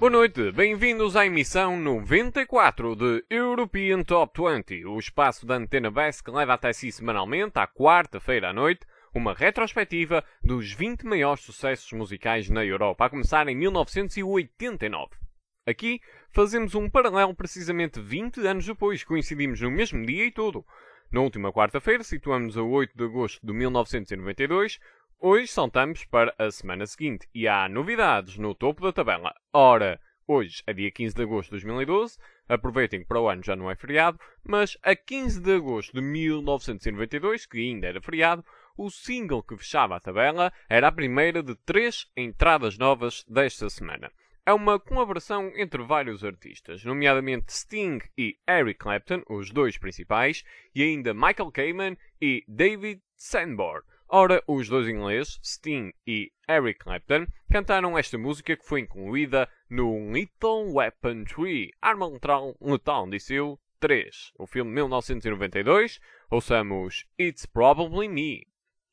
Boa noite, bem-vindos à emissão 94 de European Top 20, o espaço da Antena Best que leva até si semanalmente, à quarta-feira à noite, uma retrospectiva dos 20 maiores sucessos musicais na Europa, a começar em 1989. Aqui fazemos um paralelo precisamente 20 anos depois, coincidimos no mesmo dia e tudo. Na última quarta-feira, situamos a 8 de agosto de 1992, hoje saltamos para a semana seguinte e há novidades no topo da tabela. Ora, hoje é dia 15 de agosto de 2012, aproveitem que para o ano já não é feriado, mas a 15 de agosto de 1992, que ainda era feriado, o single que fechava a tabela era a primeira de 3 entradas novas desta semana. É uma colaboração entre vários artistas, nomeadamente Sting e Eric Clapton, os dois principais, e ainda Michael Kamen e David Sanborn. Ora, os dois ingleses, Sting e Eric Clapton, cantaram esta música que foi incluída no Lethal Weapon 3, Arma Letal, disse eu, 3, o filme de 1992. Ouçamos It's Probably Me.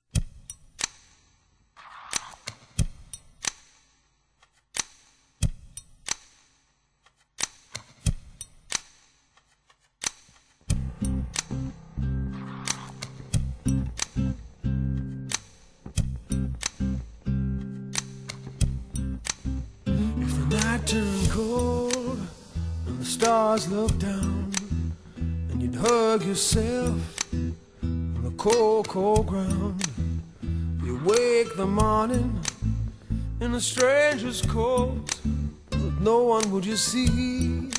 Turn cold and the stars look down, and you'd hug yourself on the cold, cold ground. You wake the morning in a stranger's coat, but no one would you see.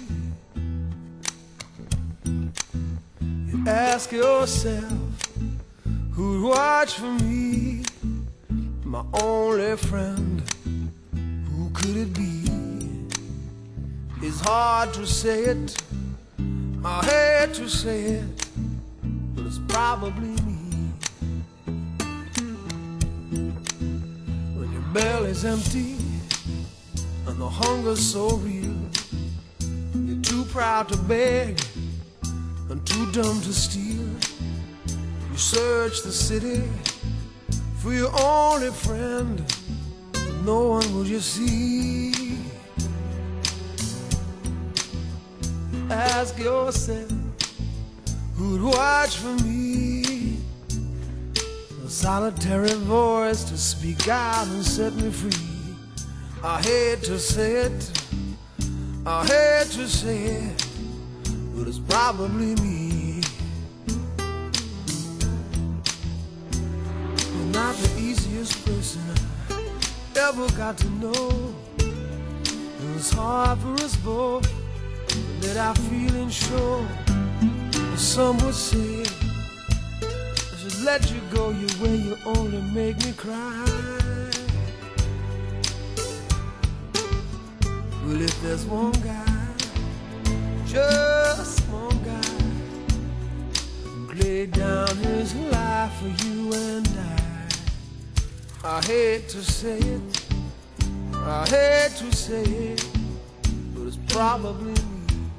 You ask yourself, who'd watch for me? My only friend, who could it be? It's hard to say it, I hate to say it, but it's probably me. When your belly's empty and the hunger's so real, you're too proud to beg and too dumb to steal. You search the city for your only friend, but no one will you see. Ask yourself, who'd watch for me? A solitary voice to speak out and set me free. I hate to say it, I hate to say it, but it's probably me. You're not the easiest person I ever got to know. It was hard for us both, that I feeling sure. Some would say I should let you go your way, you only make me cry. Well, if there's one guy, just one guy, who laid down his life for you and I hate to say it, I hate to say it, but it's probably me.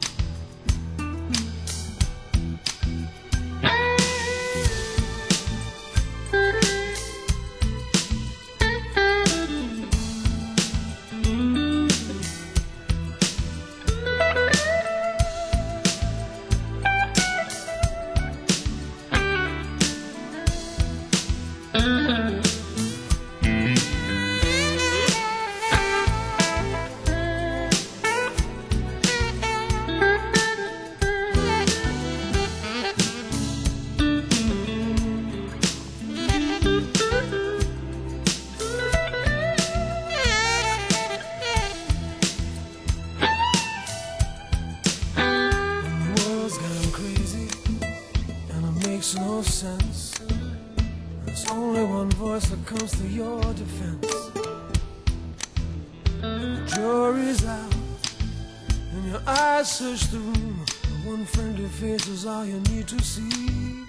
No sense. There's only one voice that comes to your defense. The jury's out, and your eyes search the room. The one friendly face is all you need to see.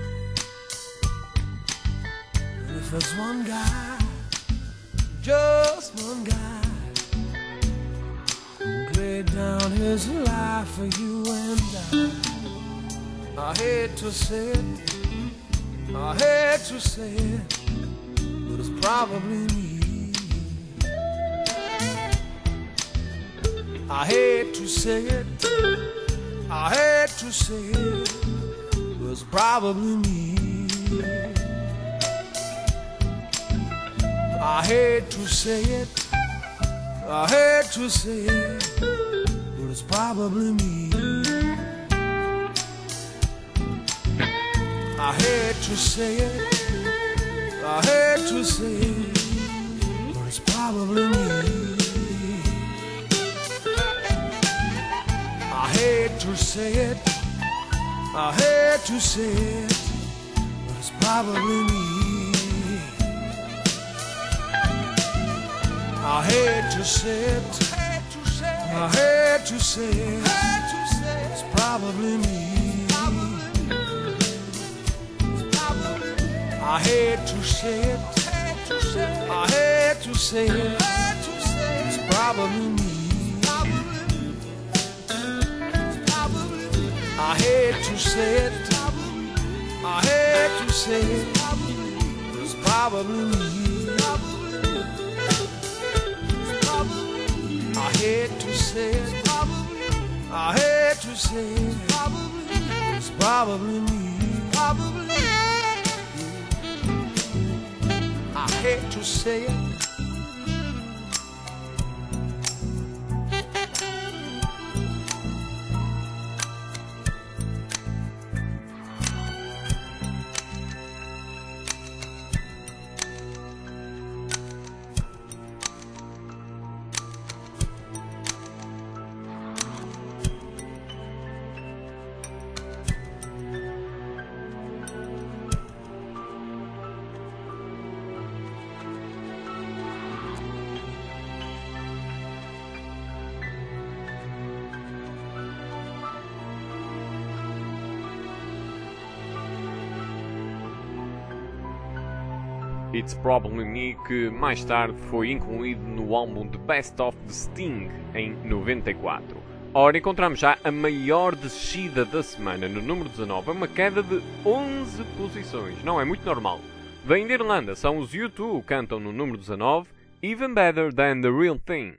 And if there's one guy, just one guy, who laid down his life for you and I hate to say it, I hate to say it, but it's probably me. I hate to say it, I hate to say it, it was probably me. I hate to say it, I hate to say it, but it's probably me. I hate to say it, I hate to say it, but it's probably me. I hate to say it, I hate to say it, but it's probably me. I hate to say it, I hate to say it, it's probably me. I hate to say it, I hate to say it, it's probably me. I hate to say it, I hate to say it, it's probably me. I hate to say it, I hate to say it, it's probably me. I hate to say it. It's Probably Me, que mais tarde foi incluído no álbum The Best of the Sting, em 94. Ora, encontramos já a maior descida da semana no número 19, é uma queda de 11 posições, não é muito normal. Vem da Irlanda, são os U2, cantam no número 19, Even Better Than The Real Thing.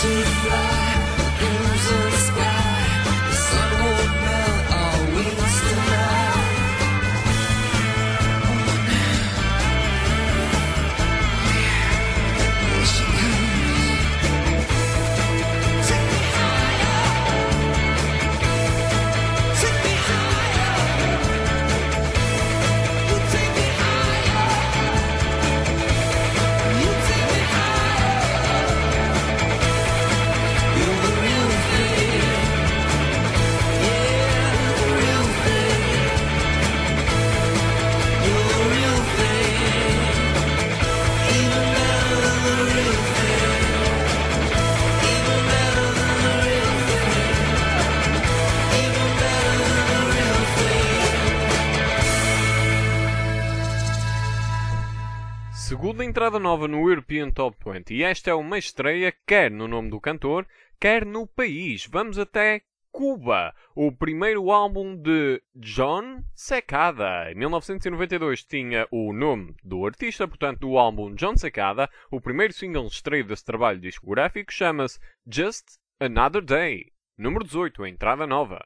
Segunda entrada nova no European Top 20 e esta é uma estreia quer no nome do cantor, quer no país. Vamos até Cuba, o primeiro álbum de John Secada. Em 1992 tinha o nome do artista, portanto do álbum John Secada. O primeiro single estreia desse trabalho discográfico chama-se Just Another Day. Número 18, a entrada nova.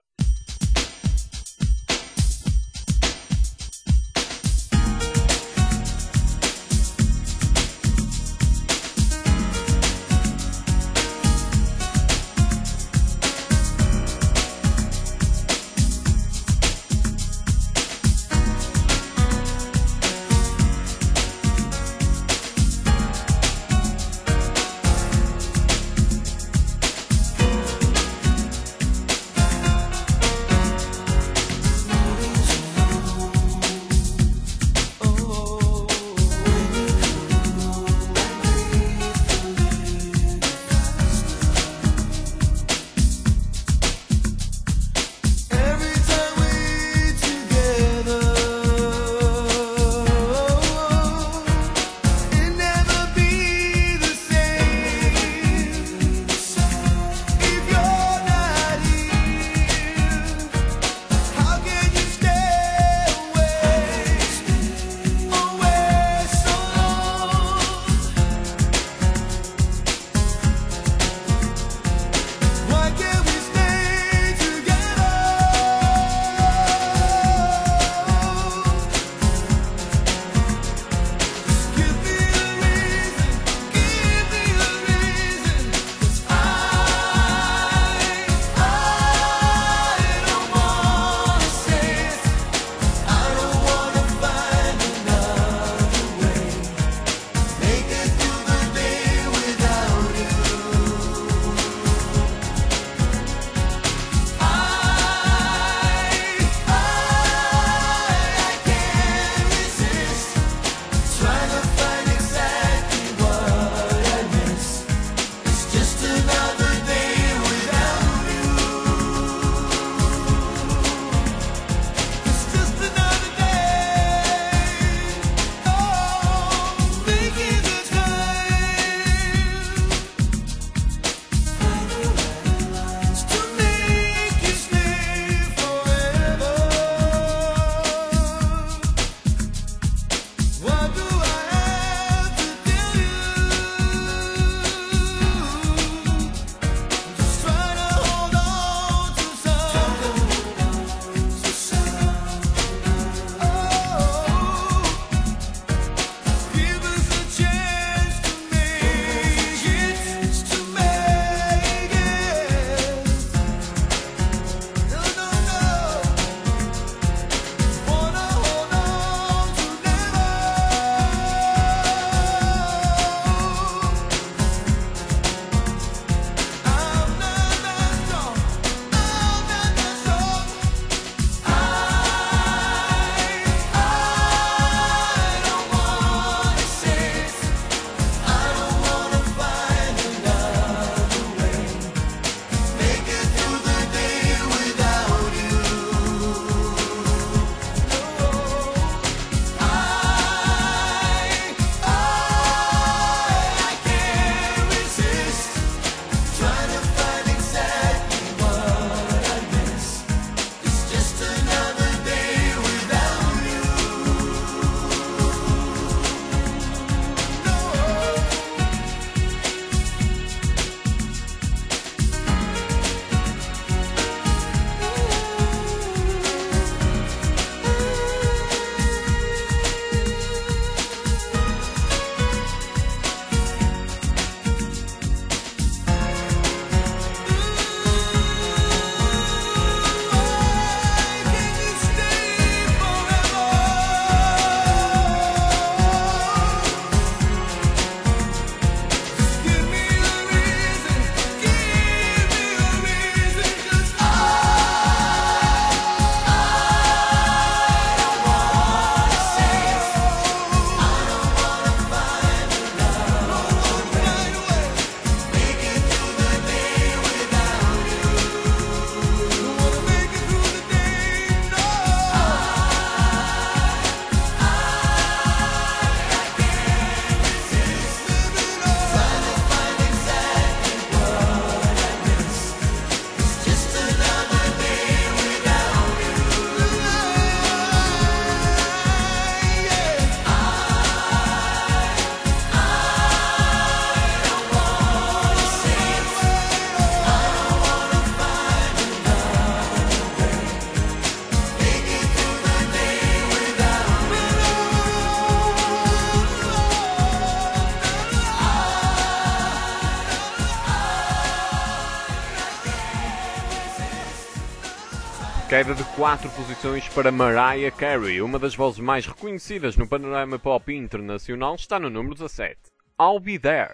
Queda de 4 posições para Mariah Carey, uma das vozes mais reconhecidas no panorama pop internacional, está no número 17. I'll Be There.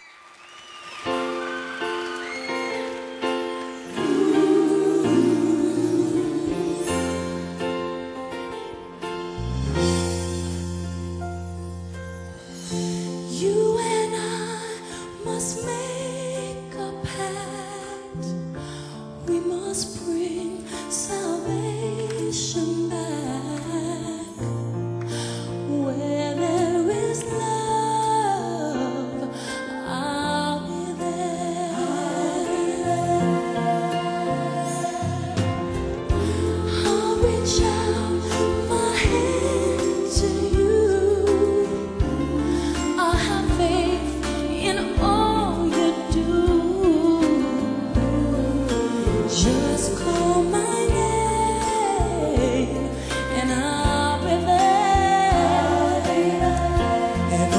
You and I must make a pact. We must bring salvation back. Where there is love, I'll be there. I'll reach out my hand to you. I'll have faith in all you do. Just call my name and I'll be there. And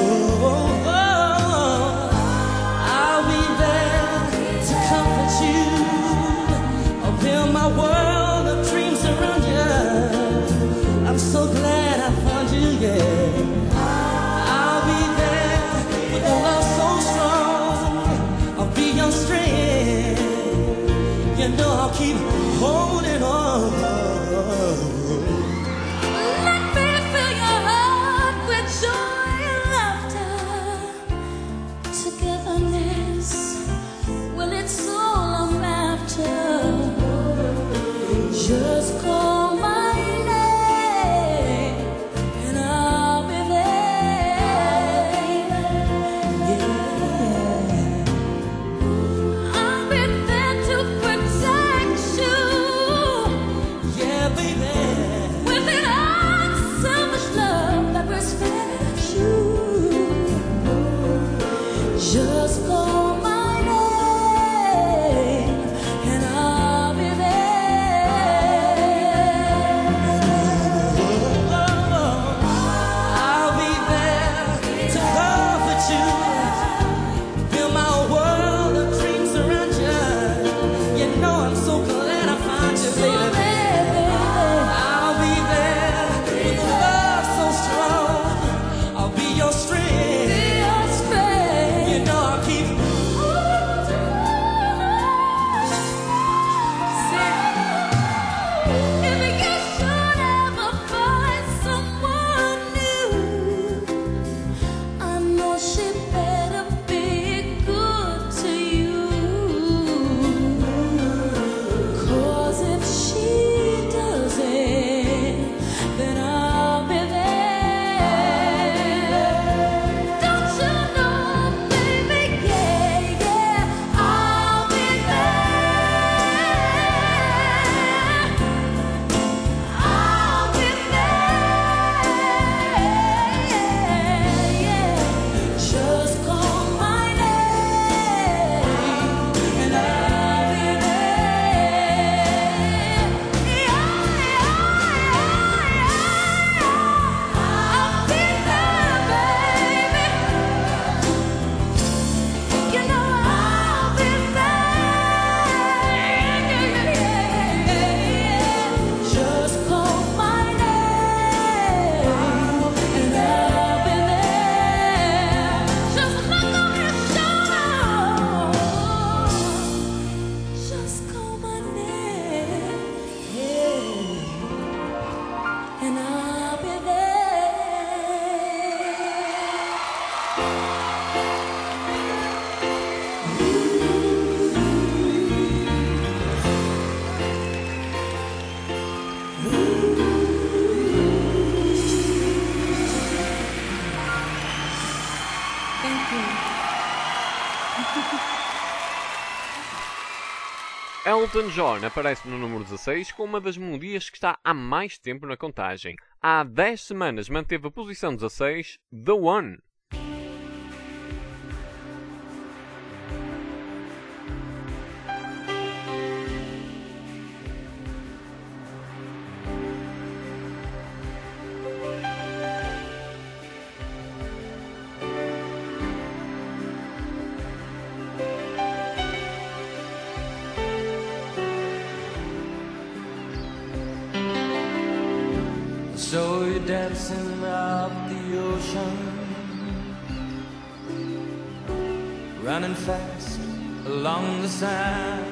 I'll be there to comfort you. I'll build my world of dreams around you. I'm so glad I found you, yeah. I'll be there with a love so strong. I'll be your strength. You know I'll keep holding on. Let me fill your heart with joy and laughter. Togetherness, well, it's all I'm after. Just call my name and I'll be there. Yeah. I'll be there to protect you. Yeah, baby. With an unselfish love that respects you. Just call my name and I'll be there. I'll be there to comfort you. Build my world of dreams around you. You know I'm so glad I found you, baby. I'll be there with a love so strong. I'll be your strength. You know I'll keep if you should ever find someone new, I know she better be good to you. 'Cause if she doesn't, then I'll be there. Don't you know, baby, yeah, yeah, I'll be there. I'll be there, yeah. Just call my name and I'll be there. I'll be there, baby. You know I'll be there. Just call my name and I'll be there. Just look on your shoulder. Just call my name, yeah, and I'll be there. Thank you. Elton John aparece no número 16 com uma das melodias que está há mais tempo na contagem. Há 10 semanas manteve a posição 16, The One. So you're dancing up the ocean, running fast along the sand,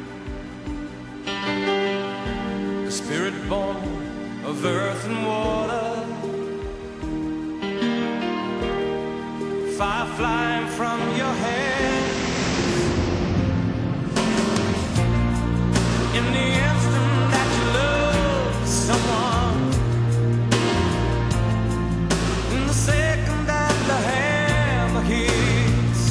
a spirit born of earth and water, fire flying from your hands. In the instant that you love someone, in the second that the hammer hits,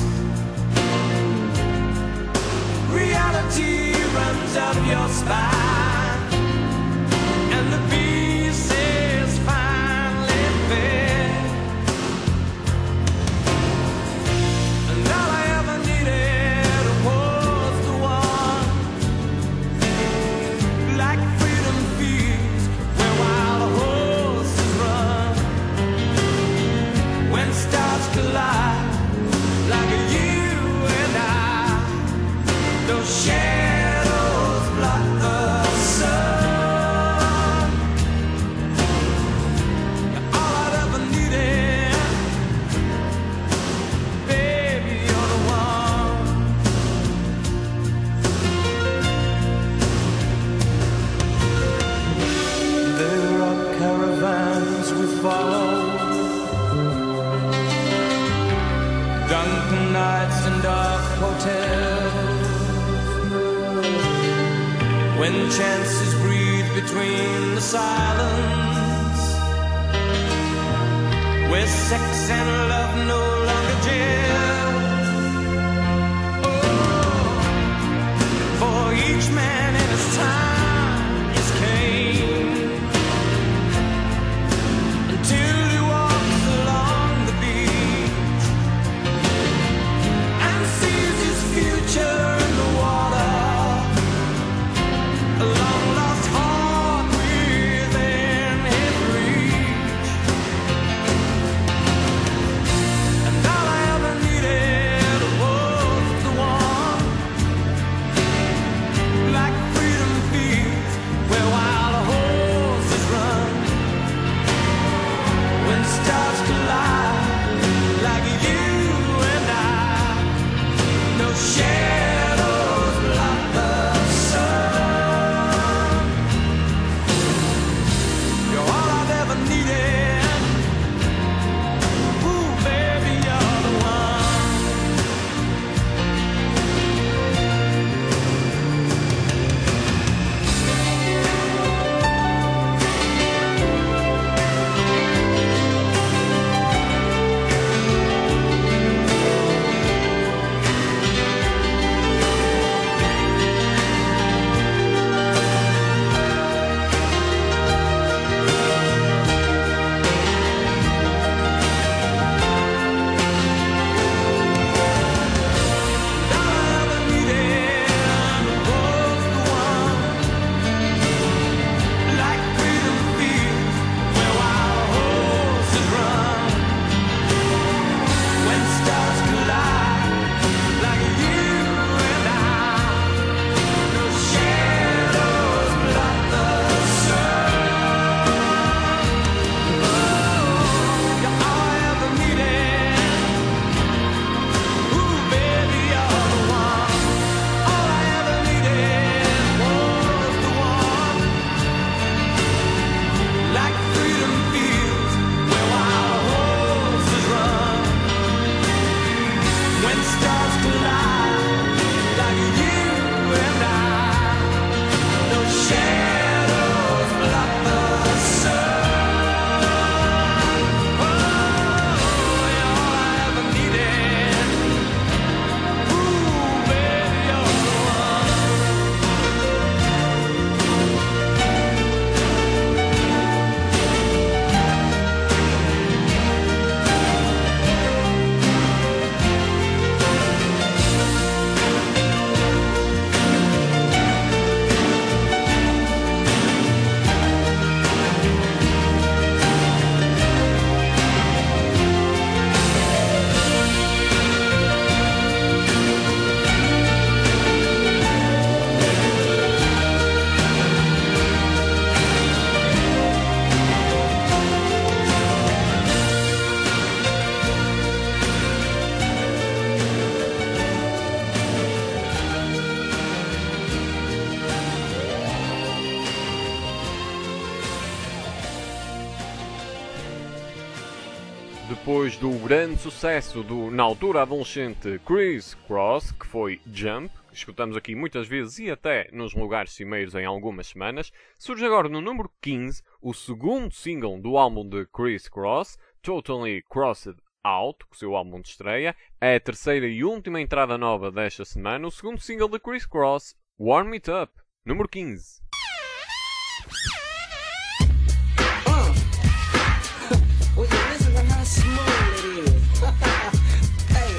reality runs up your spine, and the pieces finally fit. And all I ever needed was the one, like freedom feeds where wild horses run. When stars collide, like you and I, those shadows block the sun. You're all I'd ever needed, baby, you're the one. There are caravans we follow, drunken nights and dark hotels, when chances breathe between the silence, where sex and love no longer gel. Oh, for each man in his time is Cain, until he walks along the beach and sees his future in the water, a long-lost heart within his reach. depois do grande sucesso do, na altura, adolescente Criss Cross, que foi Jump, que escutamos aqui muitas vezes e até nos lugares cimeiros em algumas semanas, surge agora no número 15 o segundo single do álbum de Criss Cross, Totally Crossed Out, o seu álbum de estreia, é a terceira e última entrada nova desta semana, o segundo single de Criss Cross, Warm It Up, número 15. Well, you listen to how smooth it is. Hey,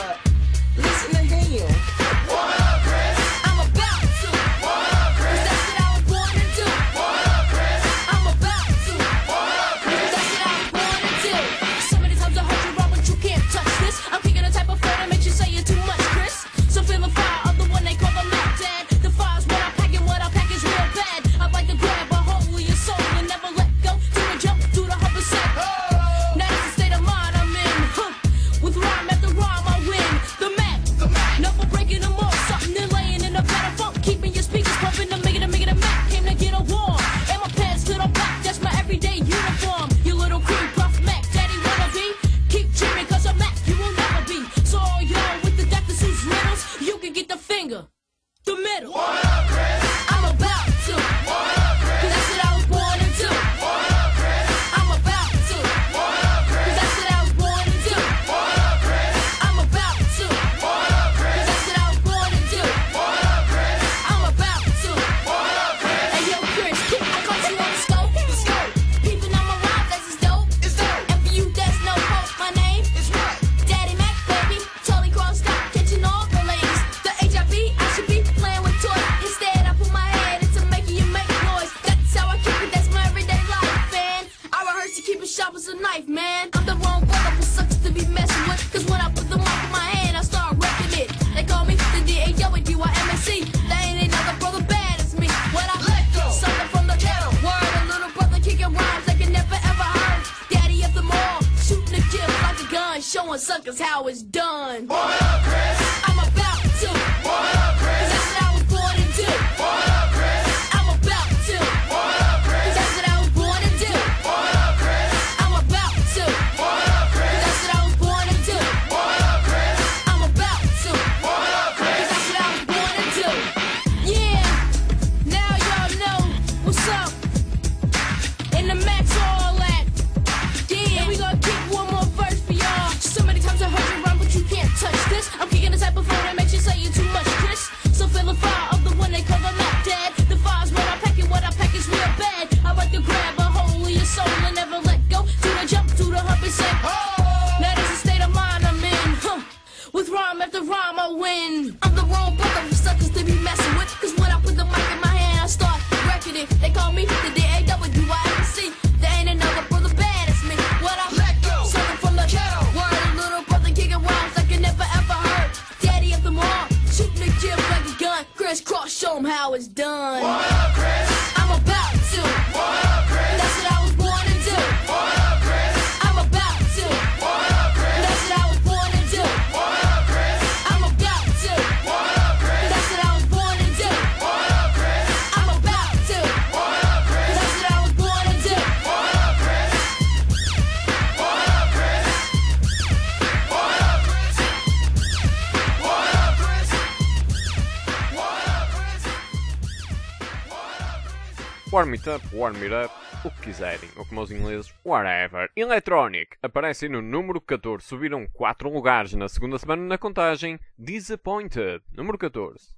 listen to him. What up, Chris? I'm about to. What up, Chris? That's what I was born to do. What up, Chris? I'm about to. What up, Chris? That's what I was born to do. So many times I heard you wrong, but you can't touch this. I'm kicking the type of flow that makes you say you're too much, Chris. So feel the fire of the one they call the Mac Dad. The fire's what I pack and what I pack is real bad. I'd like to grab a hold of your soul and never let go. Do the jump, do the 100%. Now that's the state of mind I'm in. With rhyme after rhyme, I win. The Mac. No for breaking them off. Something they're laying in a better funk. Keeping your speakers pumping to make it a Mac. Came to get a warm. And my pants to the black. That's my everyday uniform. You little creep puff Mac. Daddy wanna be? Keep dreaming cause I'm Mac. You will never be. So all y'all with the Dr. Seuss riddles, you can get the finger. The middle. What up, Chris? I'm about to. What up, Chris? Cause that's what I was born to do. What up, Chris? I'm about to. What up, Cause Chris? that's what I was born to do. What up, Chris? I'm about to. What up, Cause Chris? that's what I was born to do. What up, Chris? I'm about to. What up, Chris? Hey yo, Chris, I caught you on the scope. Peeping on my rhyme, that's his dope. It's dope. And for you, there's no hope. My name, It's right. Daddy Mac, baby. Totally crossed out, catching all the ladies. The HIV, I should be playing with toys. Instead, I put my head into making you make noise. That's how I keep it, that's my everyday life, man. I rehearse to keep it sharp as a knife, man. I'm the wrong brother for suckers to be messing with. Cause when I put the mic in my hand, I start wrecking it. They call me the D-A-W-I-M-A-C. They ain't another brother bad as me. When I Let go. something from the ghetto word, a little brother kicking rhymes they can never ever heard. Daddy of them all, shooting the gift like a gun, showing suckers how it's done. What up, Chris? I'm about to. What up, Cause Chris? that's what I was born to do. What up, Chris? I'm about to. What up, Cause Chris? that's what I was born to do. What up, Chris? I'm about to. What up, Cause Chris? that's what I was born to do. What up, Chris? I'm about to. What up, Cause Chris? that's what I was born to do. Yeah, now y'all know what's up. In the Max all that. Yeah, and we gonna kick one more verse for y'all. So many times I heard you rhyme, but you can't touch this. I'm kicking the type of flow that makes you say you too much, Chris. So feel the fire of the one they call the Mac Dad. The fire's what I pack and what I pack is real bad. I like to grab a hold of your soul and never let go. Do the jump, do the 100%. Now that's the state of mind I'm in. With rhyme after rhyme I win. I'm the wrong brother for suckers to be messing with. Cause when I put the mic in my hand I start wrecking it. They call me the D-A-W-I-M-C. There ain't another brother bad as me. What I Let go. something from the Ghetto. word, a little brother kicking rhymes like I never ever heard. Daddy of them all, shooting the gift like a gun. Crisscross, show 'em how it's done. What up, Chris? I'm about to. What up, Chris? That's what I was born to do. What up, Chris? I'm about to. What up, Chris? That's what I was born to do. What up, Chris? I'm about to. What up, Chris? That's what I was born to do. What up, Chris? I'm about to. What up, Chris? That's what I was born to do. What up, Chris? What up, Chris? What up, Chris? What up, Chris? What up, Chris? Warm It Up, Warm It Up, o que quiserem, ou como os ingleses, whatever. Electronic aparecem no número 14, subiram 4 lugares na segunda semana na contagem. Disappointed, número 14.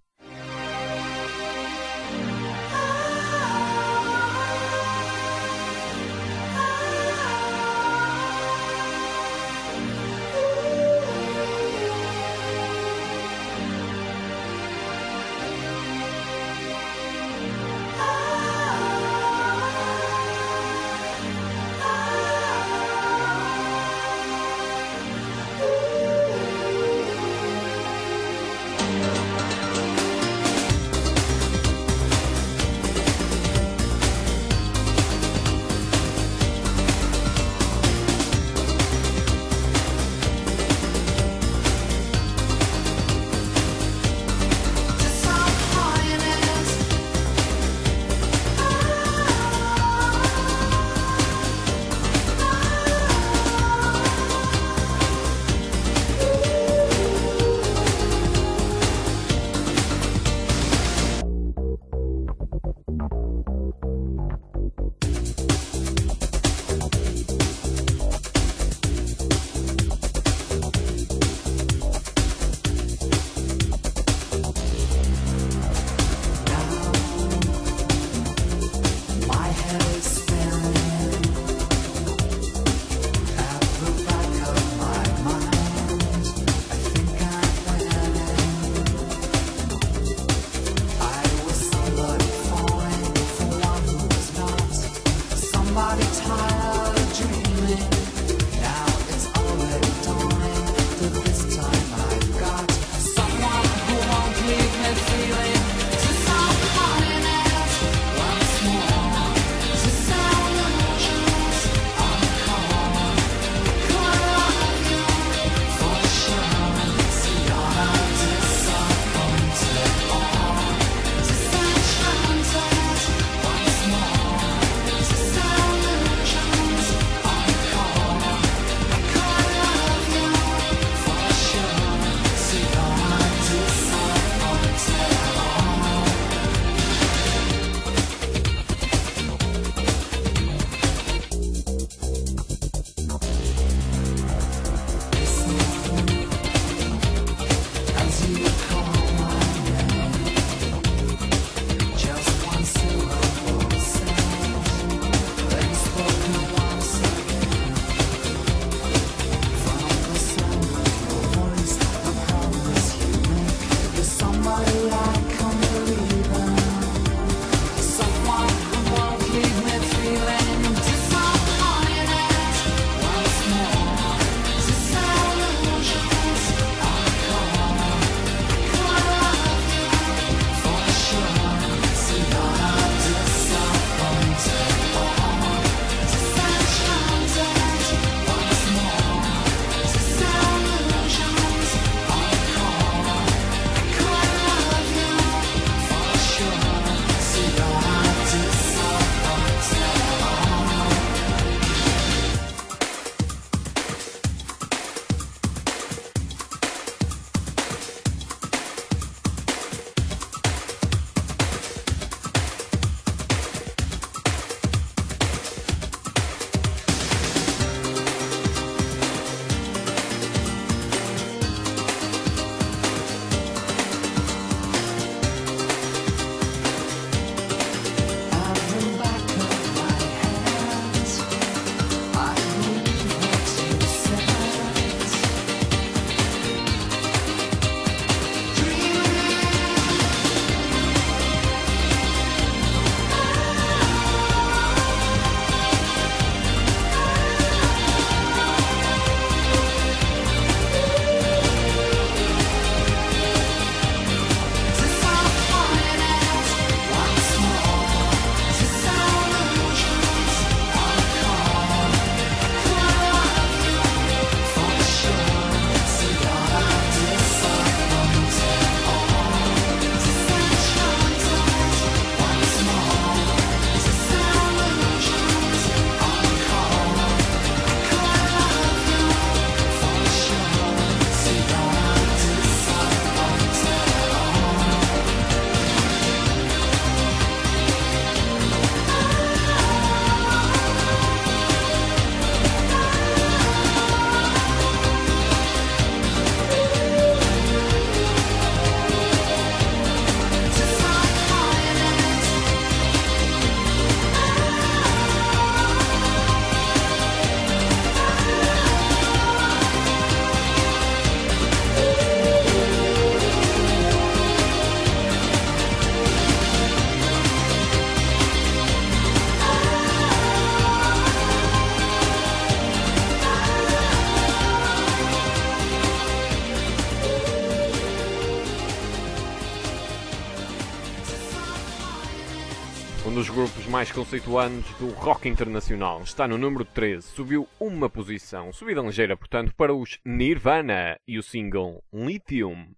dos grupos mais conceituantes do rock internacional. Está no número 13, subiu uma posição, subida ligeira, portanto, para os Nirvana e o single Lithium.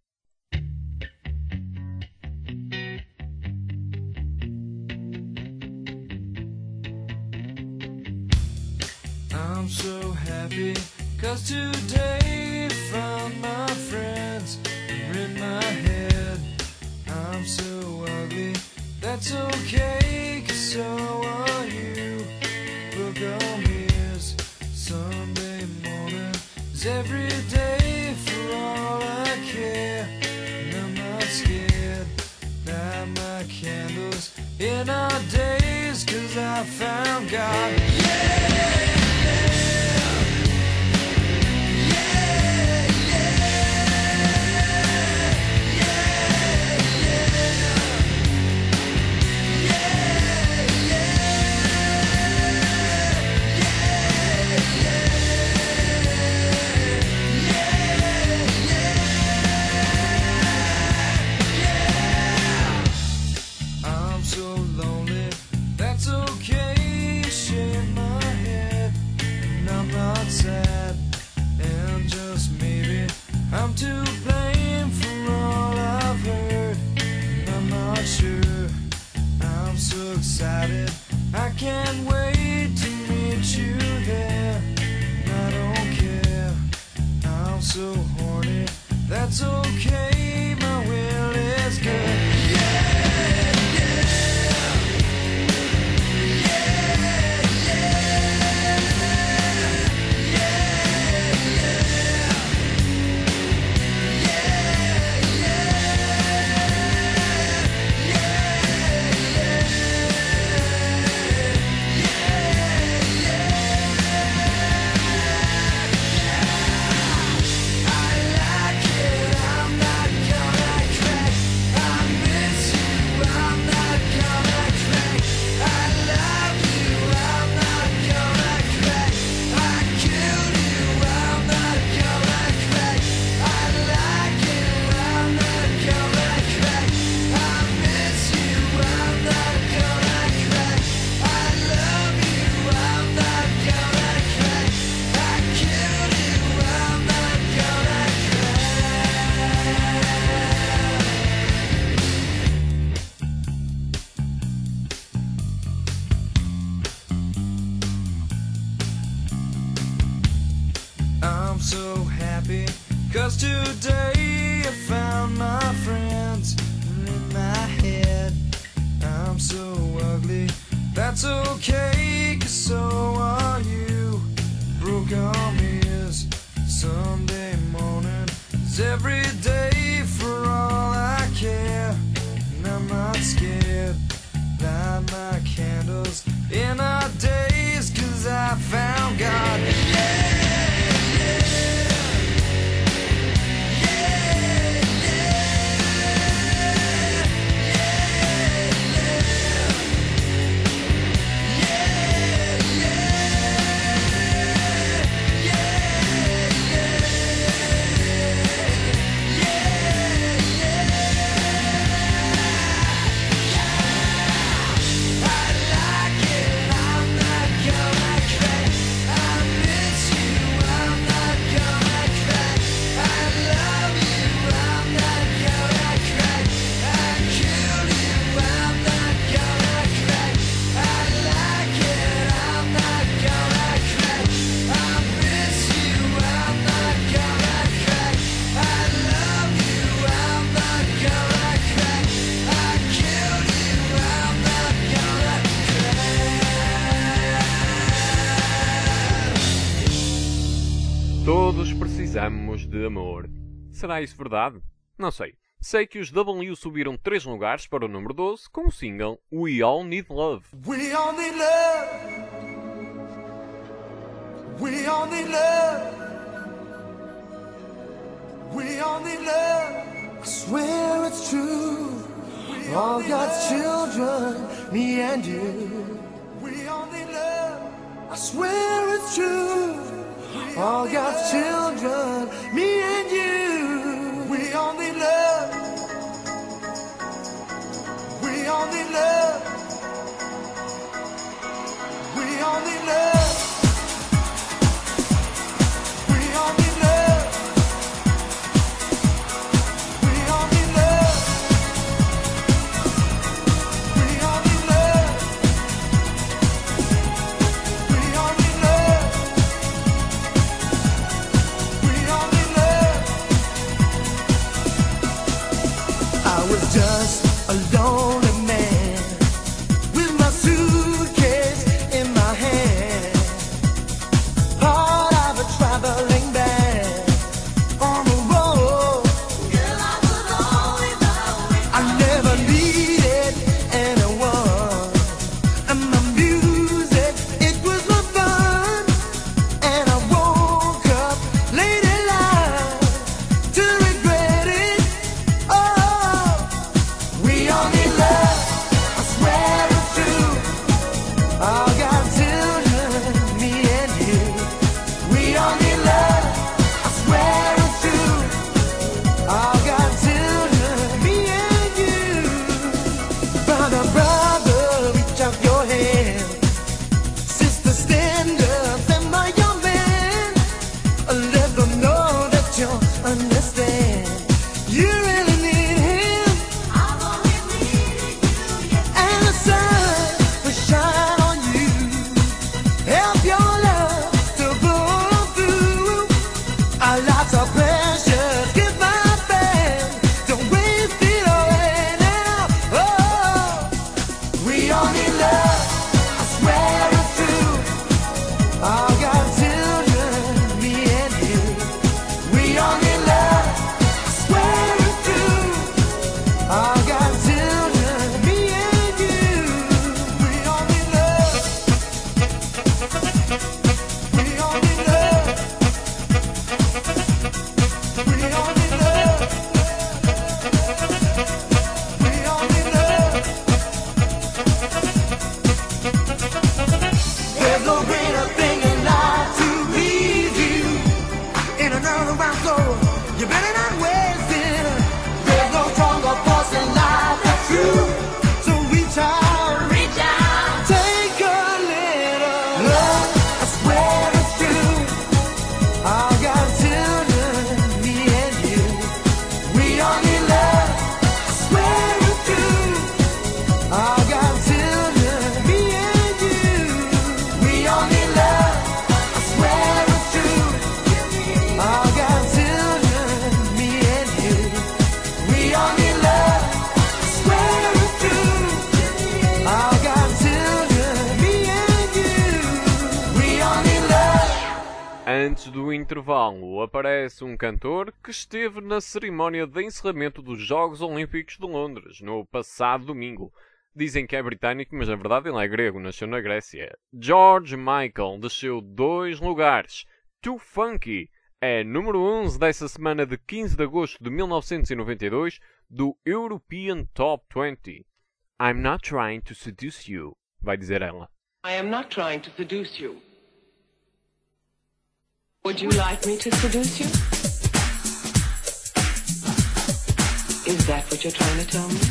I'm so happy, 'cause today found my friends are in my head. I'm so ugly, that's okay, 'cause so are you. Look on here's Sunday morning, is every day for all I care. And I'm not scared, light my candles in our days, 'cause I found God. I'm so lonely, that's okay, shake my head, and I'm not sad, and just maybe I'm to blame for all I've heard, and I'm not sure, I'm so excited, I can't wait to meet you there, and I don't care, I'm so horny, that's okay, my will is good. I'm so happy, 'cause today I found my friends in my head. I'm so ugly, that's okay, 'cause so are you. Broke arm is Sunday morning, is every day for all I care. And I'm not scared, light my candles in our days, 'cause I found God. Todos precisamos de amor. Será isso verdade? Não sei. Sei que os W subiram 3 lugares para o número 12 com o single We All Need Love. We all need love. We all need love. We all need love. I swear it's true. All God's children, me and you. We all need love. I swear it's true. All God's children, me and you. We all need love. We all need love. a lonely man with my suitcase in my hand, part of a traveling band on the road. Girl, I was always I never needed anyone, and my music, it was my fun, and I woke up late in life to regret it. Oh, we only love, I swear it's true. All got children, me and you. We only love, I swear it's true. All got children, me and you. Brother, brother, reach out your hand. Sister, stand up and by your man. Let them know that you understand. You really need him. I've always needed you, yes. And the sun will shine on you. Help your love to pull through. Our lives are precious. Give my best. Don't waste it away now. Oh, we only love, I swear it's true. All got children, me and you. We only love, I swear it's true. All got children, me and you. We only love. We only love. We only love. We only love. There's no greater thing in life to leave you in another round, so you better not waste it. There's no stronger force in life that's true. So reach out, take a little love. I swear it's true. All got children, me and you. We only love, I swear it's true. All got children, me and you. We only love, I swear it's true. All got children, me and you. We only love, I swear it's true. All got children, me and you. We only love. Antes do intervalo, aparece um cantor que esteve na cerimónia de encerramento dos Jogos Olímpicos de Londres, no passado domingo. Dizem que é britânico, mas na verdade ele é grego, nasceu na Grécia. George Michael desceu 2 lugares. Too Funky é número 11 dessa semana de 15 de agosto de 1992 do European Top 20. I'm not trying to seduce you, vai dizer ela. I am not trying to seduce you. Would you like me to seduce you? Is that what you're trying to tell me?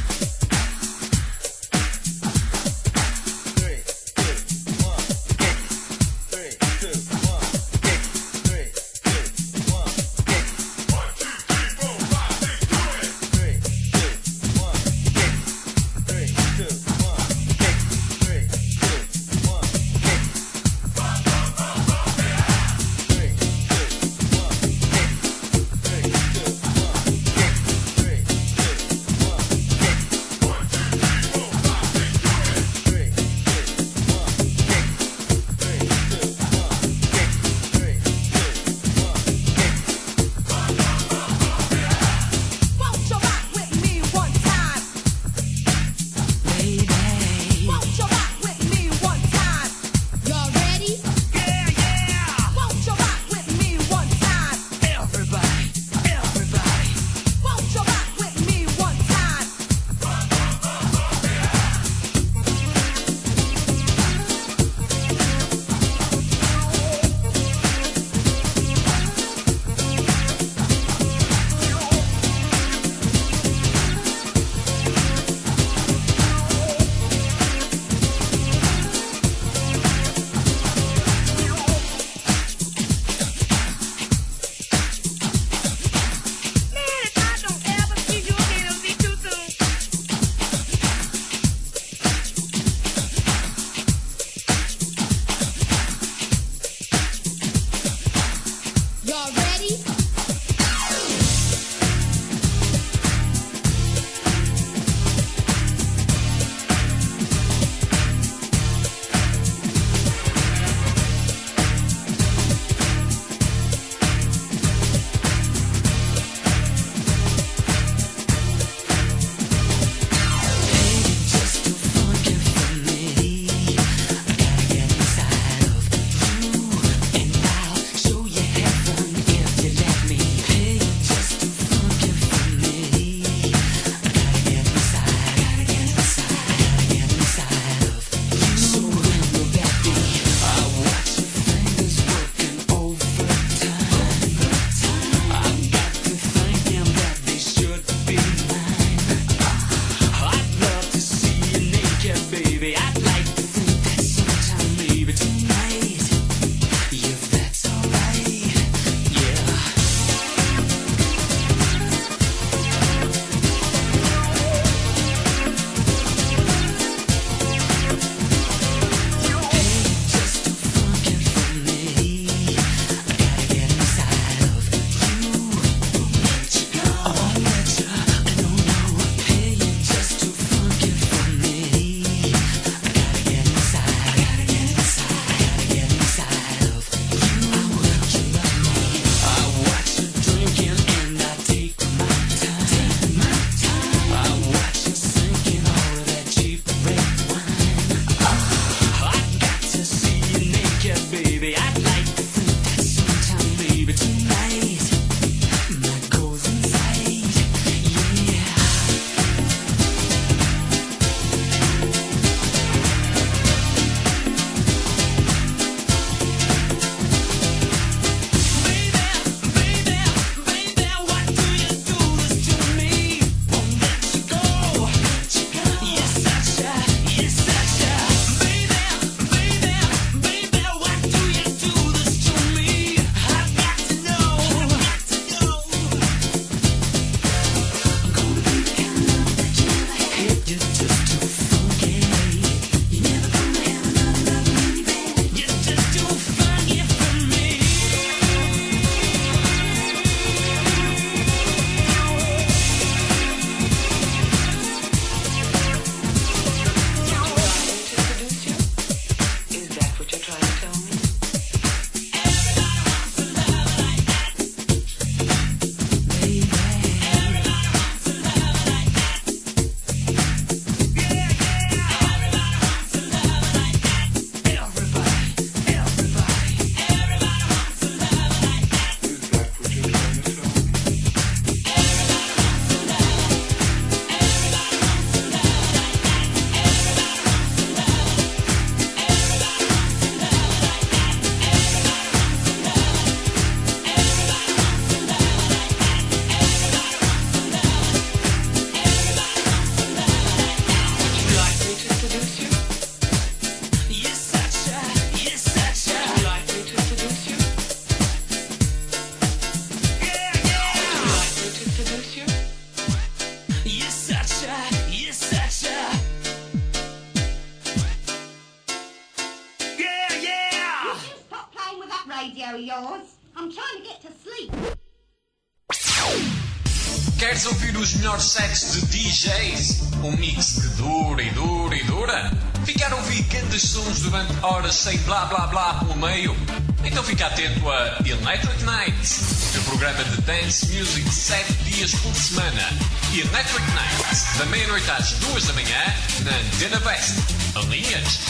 Queres ouvir os melhores sets de DJs? Um mix que dura e dura e dura? Ficar a ouvir grandes sons durante horas sem blá blá blá pelo meio? Então fica atento a Electric Nights, o programa de dance music 7 dias por semana. Electric Nights, da meia-noite às 2 da manhã, na Antena West. Alinhas?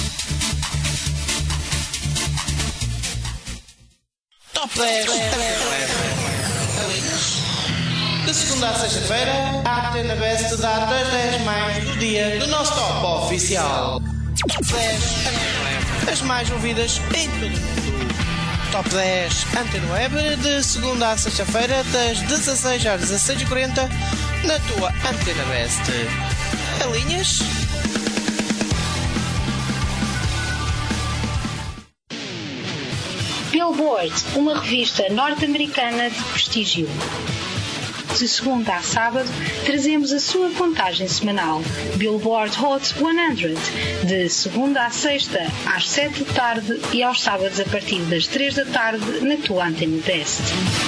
Top 10. De segunda a sexta-feira, a Antena West dá 10 mais do dia do nosso top oficial. Top 10. As mais ouvidas em todo o mundo. Top 10 Antena Web, de segunda a sexta-feira, das 16 às 16h40, na tua Antena West. Alinhas? Billboard, uma revista norte-americana de prestígio. De segunda a sábado, trazemos a sua contagem semanal. Billboard Hot 100, de segunda a sexta, às 7 da tarde e aos sábados a partir das 3 da tarde, na tua Antena West.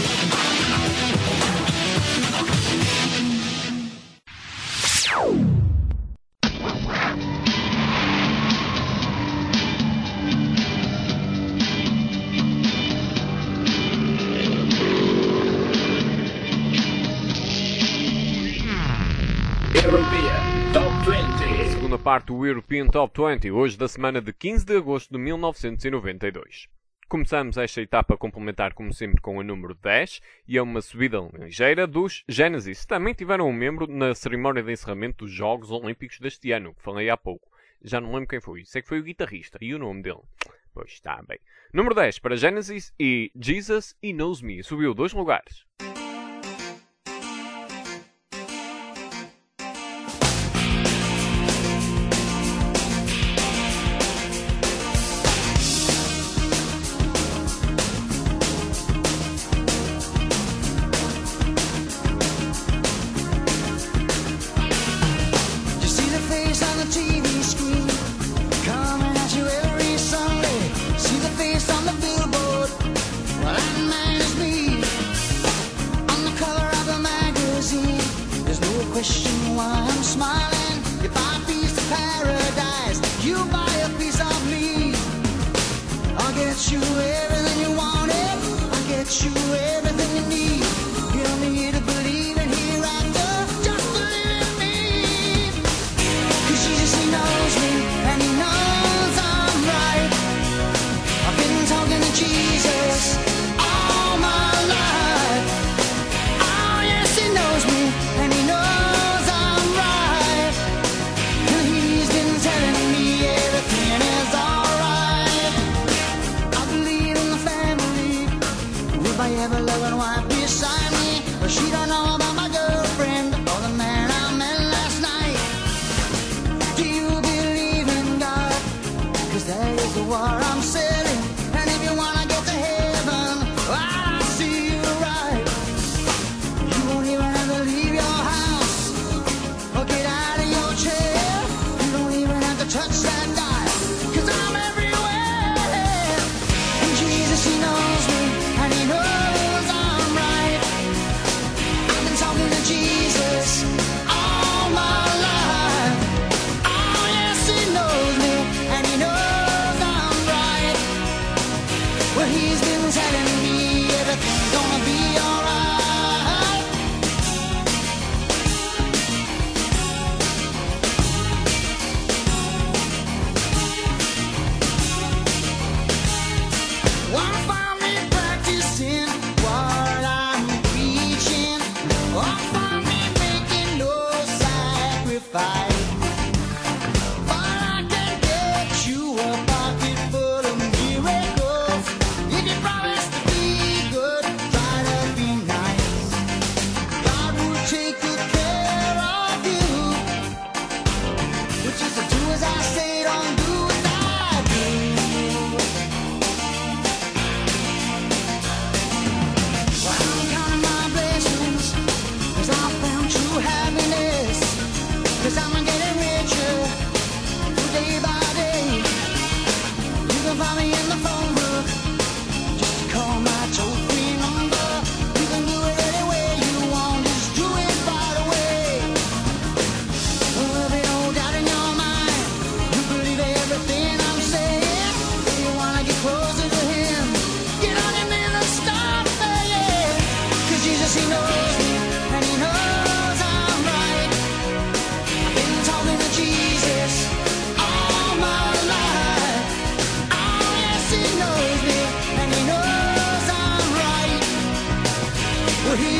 Segunda parte do European Top 20, hoje da semana de 15 de agosto de 1992. Começamos esta etapa complementar, como sempre, com o número 10 e é uma subida ligeira dos Genesis. Também tiveram um membro na cerimónia de encerramento dos Jogos Olímpicos deste ano, que falei há pouco. Já não lembro quem foi, sei que foi o guitarrista e o nome dele. Pois está bem. Número 10 para Genesis e Jesus He Knows Me, subiu 2 lugares.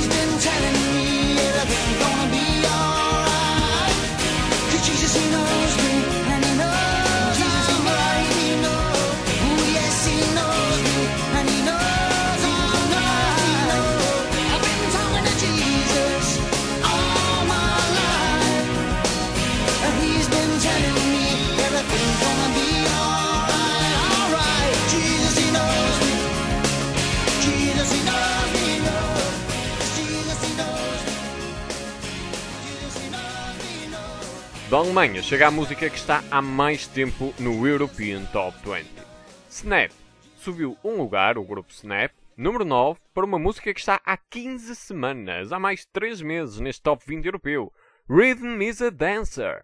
He's been telling me everything's gonna be alright. 'Cause Jesus, he knows me, and he knows I'm right. He knows, oh yes, he knows me, and he knows I'm right. I've been talking to Jesus all my life, and he's been telling me everything's gonna be alright, alright. Jesus, he knows me. Jesus, he knows me, he knows. Jesus, he knows me. Jesus, he knows me, he knows. Da Alemanha chega a música que está há mais tempo no European Top 20. Snap subiu um lugar, o grupo Snap, número 9, para uma música que está há 15 semanas, há mais de 3 meses neste Top 20 europeu. Rhythm is a Dancer.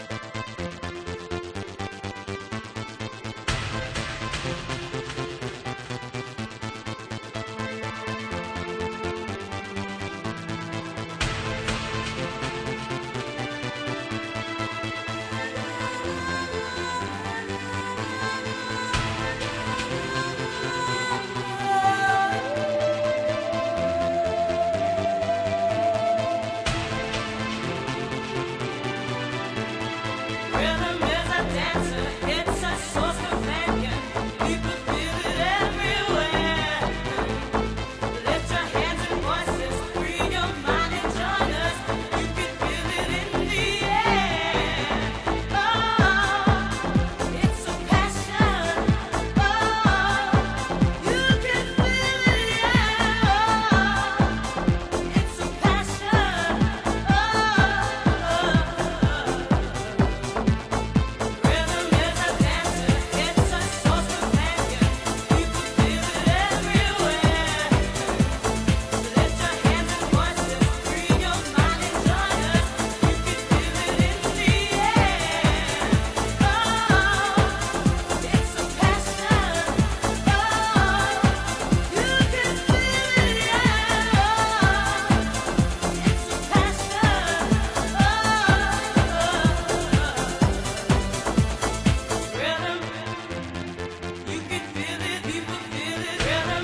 Rhythm is a dancer, it's a source companion. People feel it everywhere. Lift your hands and voices, free your mind and join us. You can feel it in the air. Oh, it's a passion. Oh, you can feel it, yeah. Oh, it's a passion. Rhythm is a dancer, it's a source companion. People feel it everywhere. Lift your hands and voices, free your mind and join us. You can feel it in the air. Oh, it's a passion. Oh, you can feel it, yeah. Oh, it's a passion. Rhythm, you can feel it, people feel it.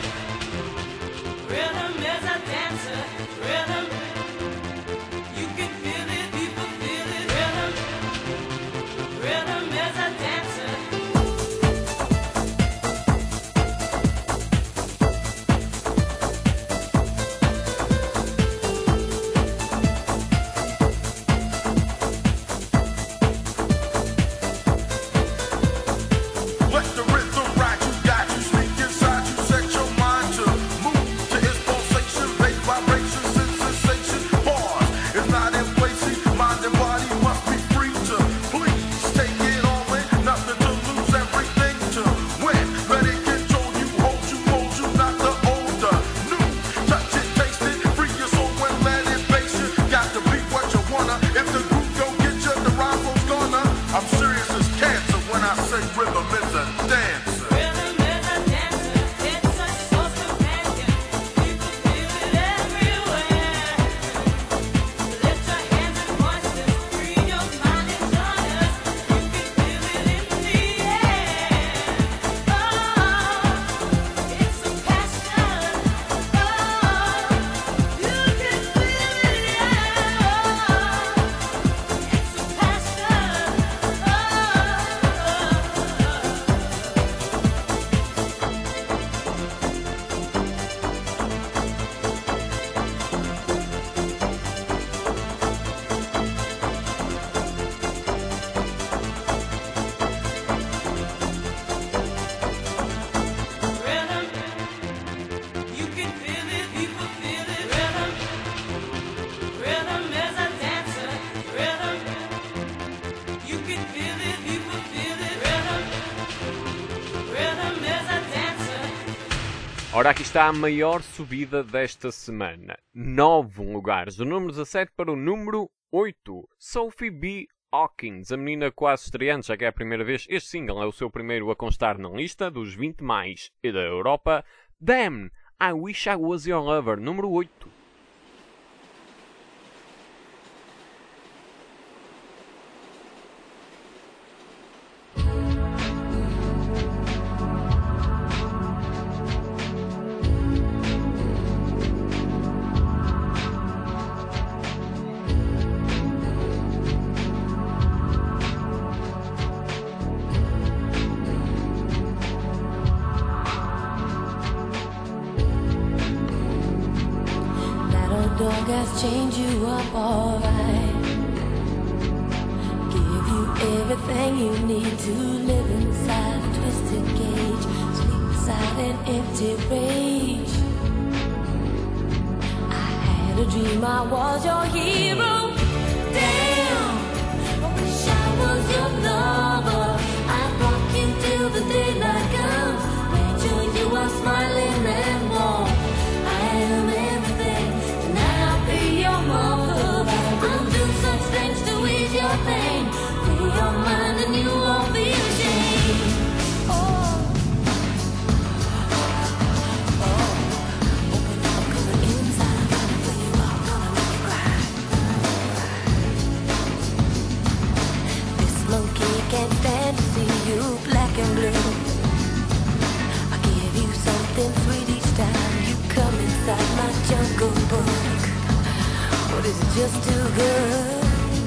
Rhythm is a dancer. Rhythm, you can feel it, people feel it. Rhythm is a dancer. Let the rhythm ride you, guide you, sneak inside you, set your mind to move to its pulsation, bass vibration, sensation, pause. It's not in place, see, mind and body must be free to please take it all in, nothing to lose, everything to win. Let it control you, hold you, not the older, new. Touch it, taste it, free your soul and let it face you. Got to be what you wanna. If the group don't get you, the rival's gonna. I'm serious as cancer when I say rhythm is a dancer. Rhythm is a dancer, it's a source companion. People feel it everywhere. Lift your hands and voices, free your mind and join us. You can feel it in the air. Oh, it's a passion. Oh, you can feel it, yeah. Oh, it's a passion. Rhythm, you can feel it, people feel it. Rhythm is a dancer. Rhythm, you can feel it, people feel it. Rhythm is a dancer. Ora, aqui está a maior subida desta semana. 9 lugares, do número 17 para o número 8. Sophie B. Hawkins, a menina quase estreante, já que é a primeira vez. Este single é o seu primeiro a constar na lista dos 20 mais e da Europa. Damn, I Wish I Was Your Lover, número 8. drug has changed you up alright. Give you everything you need to live inside a twisted cage, sleep inside an empty rage. I had a dream I was your hero. Damn, I wish I was your lover. I'd rock you till the daylight comes. Made sure you are smiling and warm. I am everything. Tonight I'll be your mother. I'll do such things to ease your pain. Free your mind and you won't be ashamed. Oh, open up, 'cause the inside I'm gonna fill you up, gonna make you cry. This monkey can't stand to see you black and blue. I give you something sweet each time you come inside my jungle book. But is it just too good?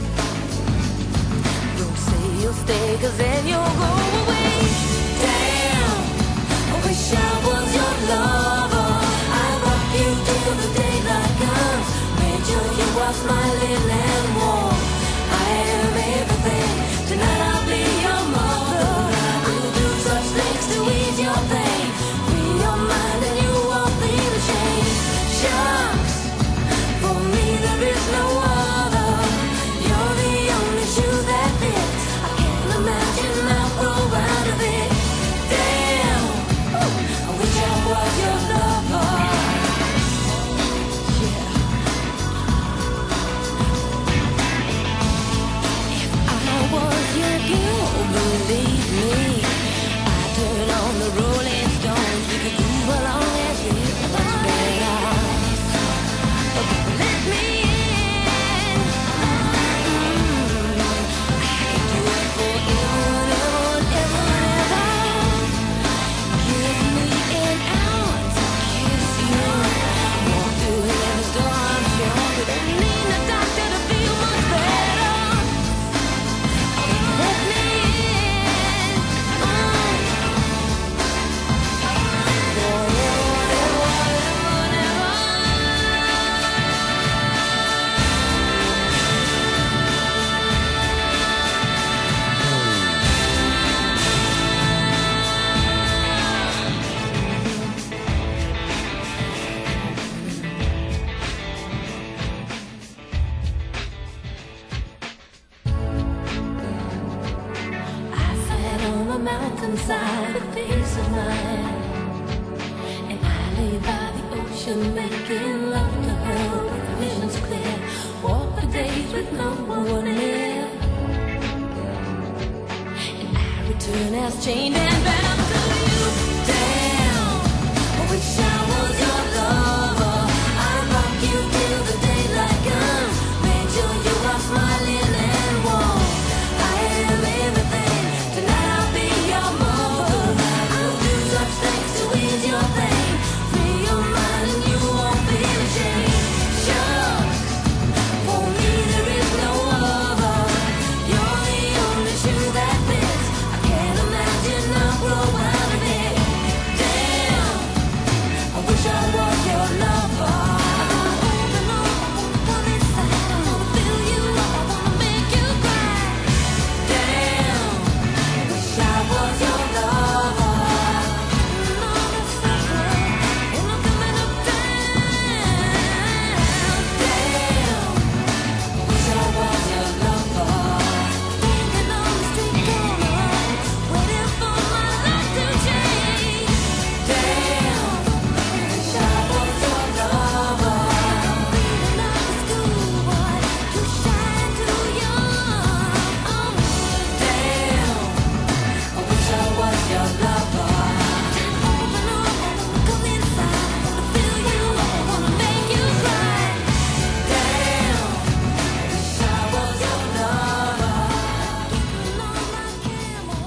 Don't say you'll stay, 'cause then you'll go away. Damn, I wish I was your lover. I'd rock you till the daylight comes. Made sure you are smiling and warm. I am everything. Tonight I'll be your mother. I'll do such things to ease your pain. Free your mind and you won't feel ashamed. Shucks, for me there is no other. You're the only shoe that fits. I can't imagine I'll grow out of it. Damn, I wish I was your lover. Yeah. If I was your girl, believe me, I'd turn on the Rolling Stones. We could groove along as we was bang eyes. Let me in. I could do it for ever and ever. Give me an hour to kiss you. Walk through heaven's door, I'm sure. We don't need a doctor to feel much better. Let me in. I sat on a mountainside with peace of mind, and I lay by the ocean making love to her with visions clear. Walk the days with no one near, and I return as chained and bound to you. Damn, I wish I was your lover. I'd rock you till the daylight comes. Made sure you are smiling and warm. I am everything. Tonight I'll be your mother. I'll do such things to ease your pain. Free your mind and you won't feel ashamed. Shucks, for me there is no other. You're the only shoe that fits. I can't imagine I'll grow out of it. Damn, I wish I was your lover. Open up, come inside. I wanna fill you up, I wanna make you cry. Damn, I wish I was your lover. All the supper, and I'm coming up down. Damn, I wish I was your lover. Thinking on the street corner, waiting for my life to change. Damn, I wish I was your lover. Feeling like a schoolboy, too shy, too young. Damn, I wish I was your lover. Open up, come inside. I wanna fill you up, I wanna make you cry. Damn, I wish I was your lover. Getting on my camel,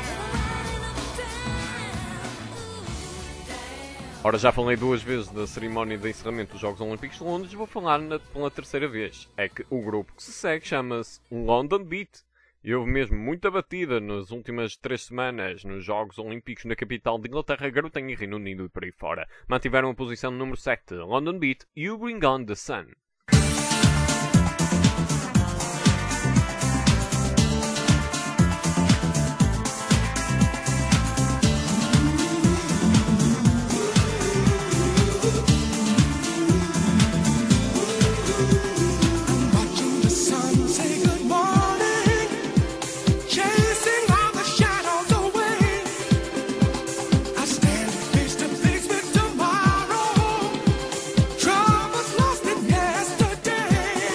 Ora, já falei duas vezes da cerimónia de encerramento dos Jogos Olímpicos de Londres, vou falar pela terceira vez. É que o grupo que se segue chama-se London Beat E houve mesmo muita batida nas últimas 3 semanas nos Jogos Olímpicos na capital de Inglaterra, Grã-Bretanha e Reino Unido e por aí fora. Mantiveram a posição número 7, London Beat, You Bring On The Sun. Watching the sun say good morning, chasing all the shadows away. I stand face to face with tomorrow. Troubles lost in yesterday.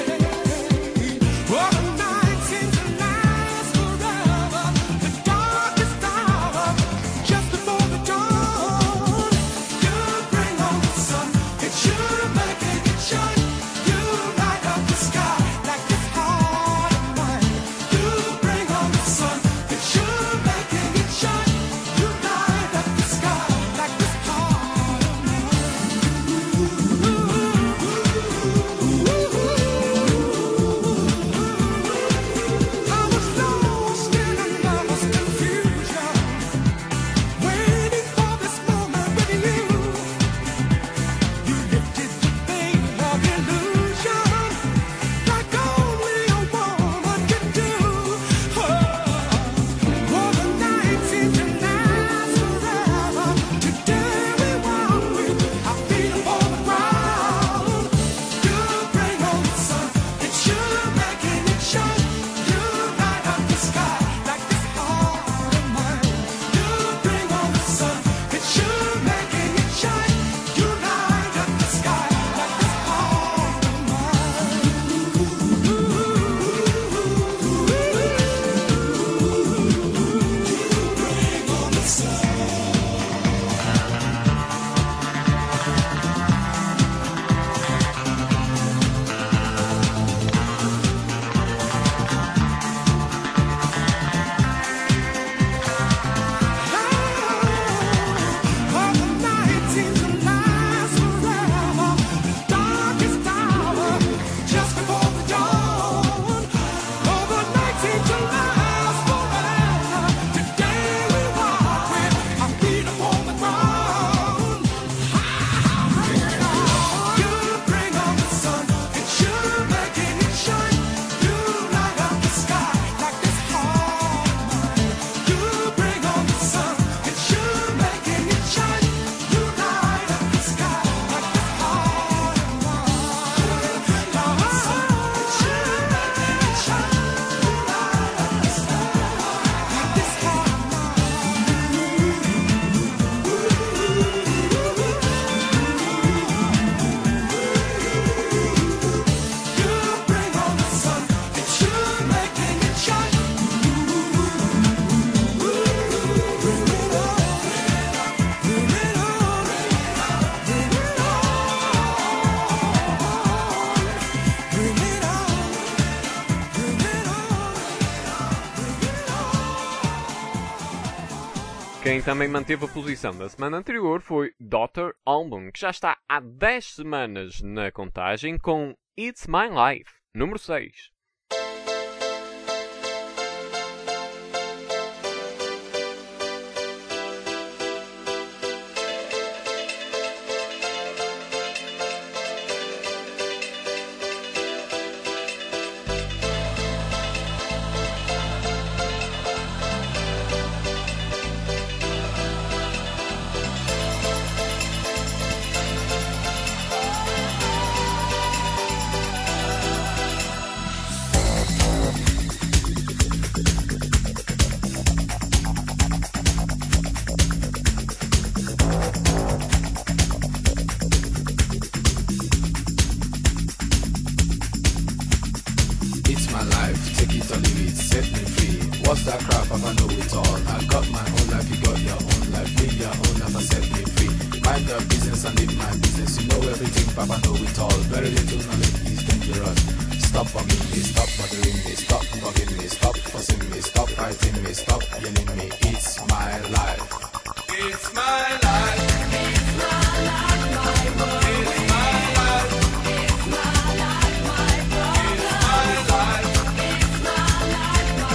Oh, the night seems to last forever. The darkest hour, just before the dawn. You bring on the sun, it should make it shine. You light up the sky like this heart of mine. You bring on the sun, it should make it shine. You light up the sky like this heart of mine. I was lost in a lover's confusion, waiting for this moment with you. You lifted the veil of illusion, like only a woman can do. Oh, the night seemed to last forever. Today we walk with our feet upon the ground. You bring on the sun, it should make it shine. You light up the sky like this heart of mine. You bring on the sun, it should make it shine. You light up the sky like this heart of Oh, the night seems to last forever. Darkest hour, just before the dawn. Oh, the night seems to last forever. Today we walk with our feet upon the ground. You bring on the sun, it should make it shine. You light up the sky like this heart of mine. You bring on the sun, it should make it shine. You light up the sky like this heart of mine. It should make it shine. You light up the sky like this heart of You bring on the sun, it should make it shine. Quem também manteve a posição da semana anterior foi Dr. Alban, que já está há 10 semanas na contagem com It's My Life, número 6. It's my life, take it or leave it, set me free. What's that crap? I know it all. I got my own life, you got your own life. Live your own life and set me free. Mind your business and live my business. You know everything, Papa know it all. Very little knowledge is dangerous. Stop bugging me, stop bothering me, stop bugging me, stop fussing me, stop fighting me, stop yelling me. It's my life. It's my life. It's my life, my world. It's my life. It's my life, my problem. It's my life. It's my life, my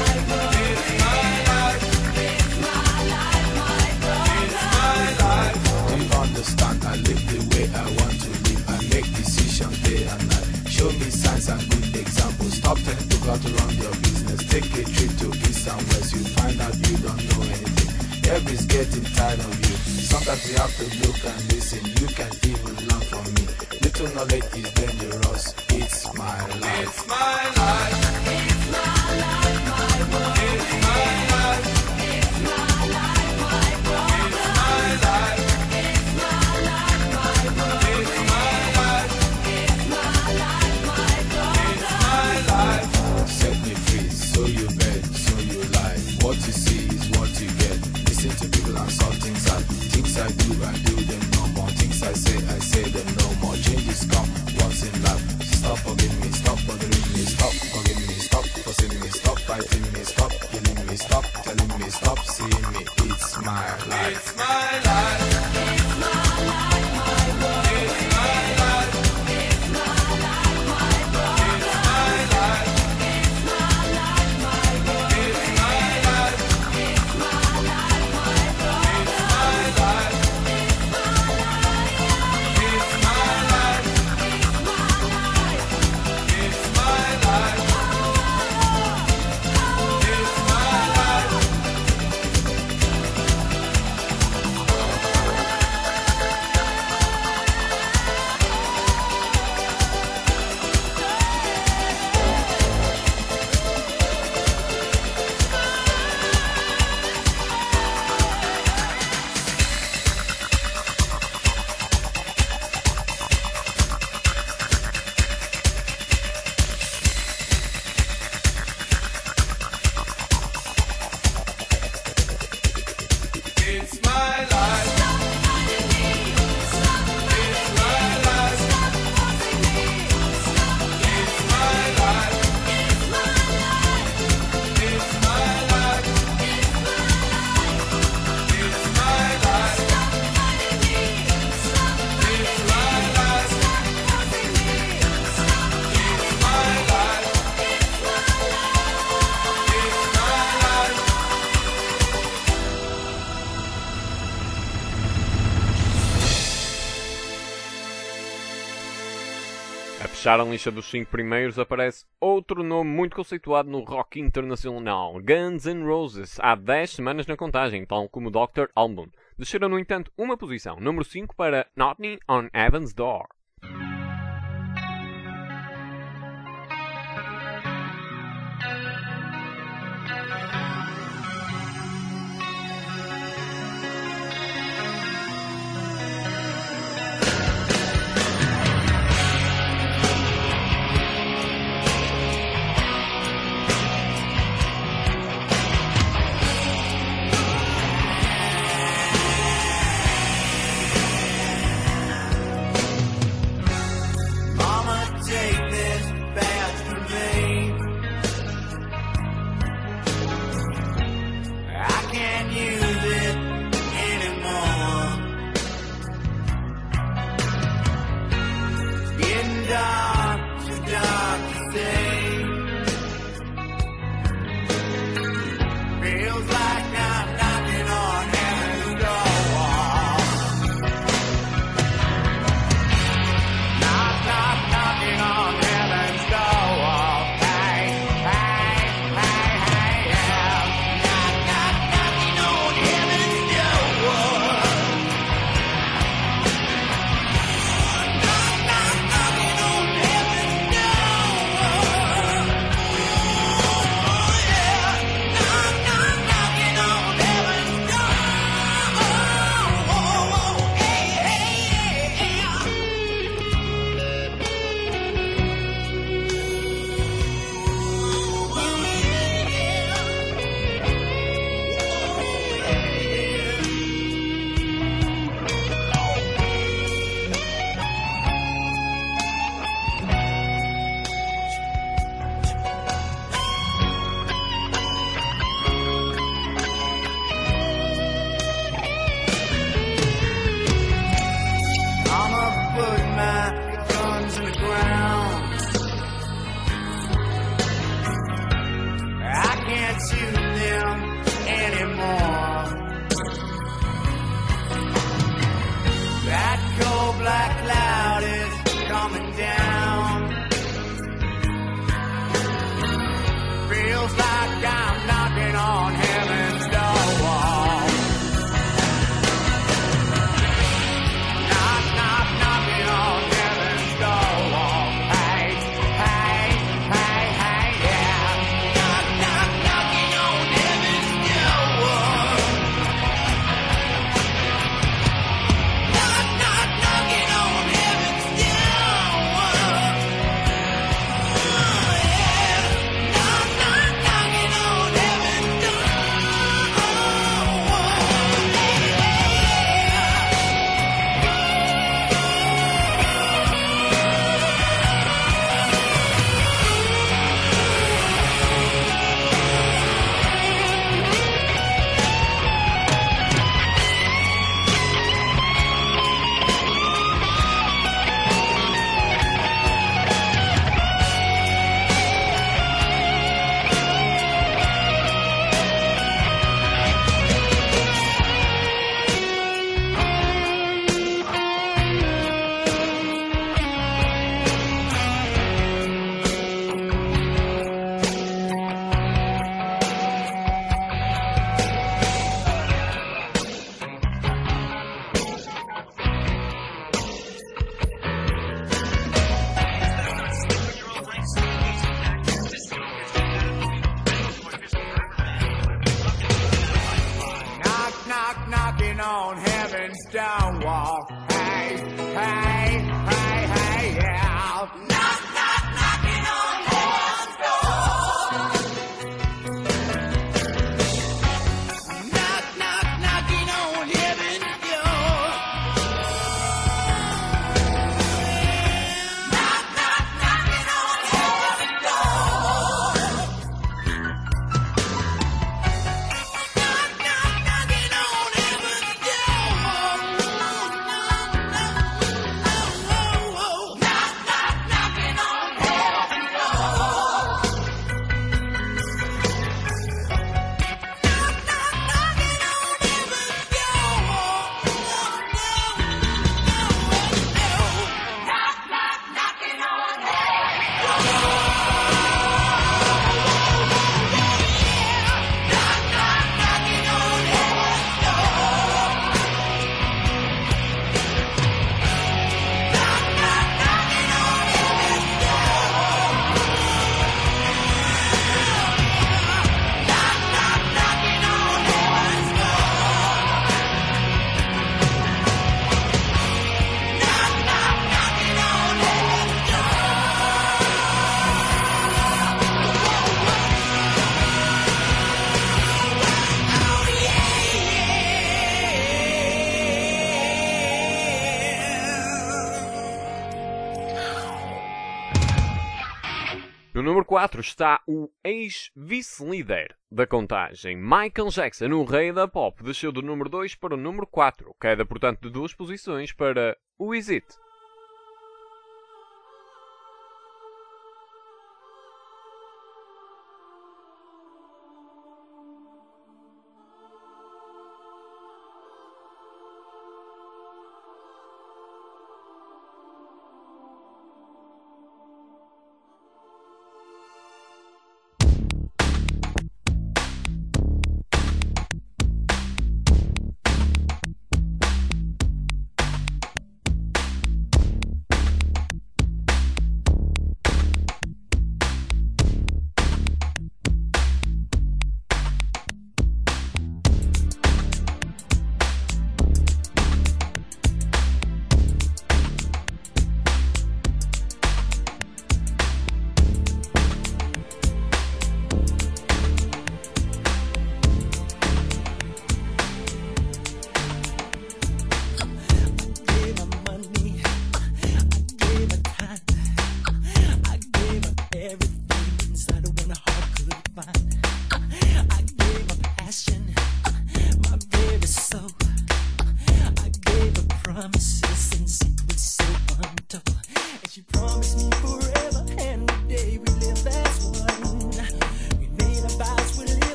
Show me signs and good examples. Stop telling people how to run your business. Take a trip to east and west. You find out you don't know anything. Everybody's getting tired of you. Sometimes you have to look and listen. You can even learn from me. Little knowledge is dangerous. It's my life. It's my life. It's my life, my world. It's my life. It's my life, my world. It's my life. It's my life, my world. It's my life. It's my life, my world. It's my life. Set me free, so you bet, so you lie. What you see is what you get. Listen to people and saw things I do them no more. Things I say them no more. Changes come once in life. Stop forgiving me, stop bothering me, stop forgiving me, stop forcing me, stop fighting me, stop killing me, stop telling me, stop seeing me. It's my life. It's my life. It's my life, my world. It's my life. It's my life, my world. It's my life. It's my life, my world. It's my life. It's my life, my world. It's my life. It's my life. It's my life. It's my life. It's my life. It's my life. Stop fighting me. Stop fighting me. Stop forcing me. Stop. It's my life. It's my life. It's my life. It's my life. Stop fighting me. Stop. It's my life. Stop forcing me. Stop. It's my life. It's my life. It's my life. A fechar a lista dos 5 primeiros aparece outro nome muito conceituado no rock internacional, Guns N' Roses, há 10 semanas na contagem, tal como o Dr. Alban. Desceram, no entanto, uma posição, número 5 para Knocking on Heaven's Door. No número 4 está o ex-vice-líder da contagem. Michael Jackson, o rei da pop, desceu do número 2 para o número 4. Queda, portanto, de 2 posições para o Is It.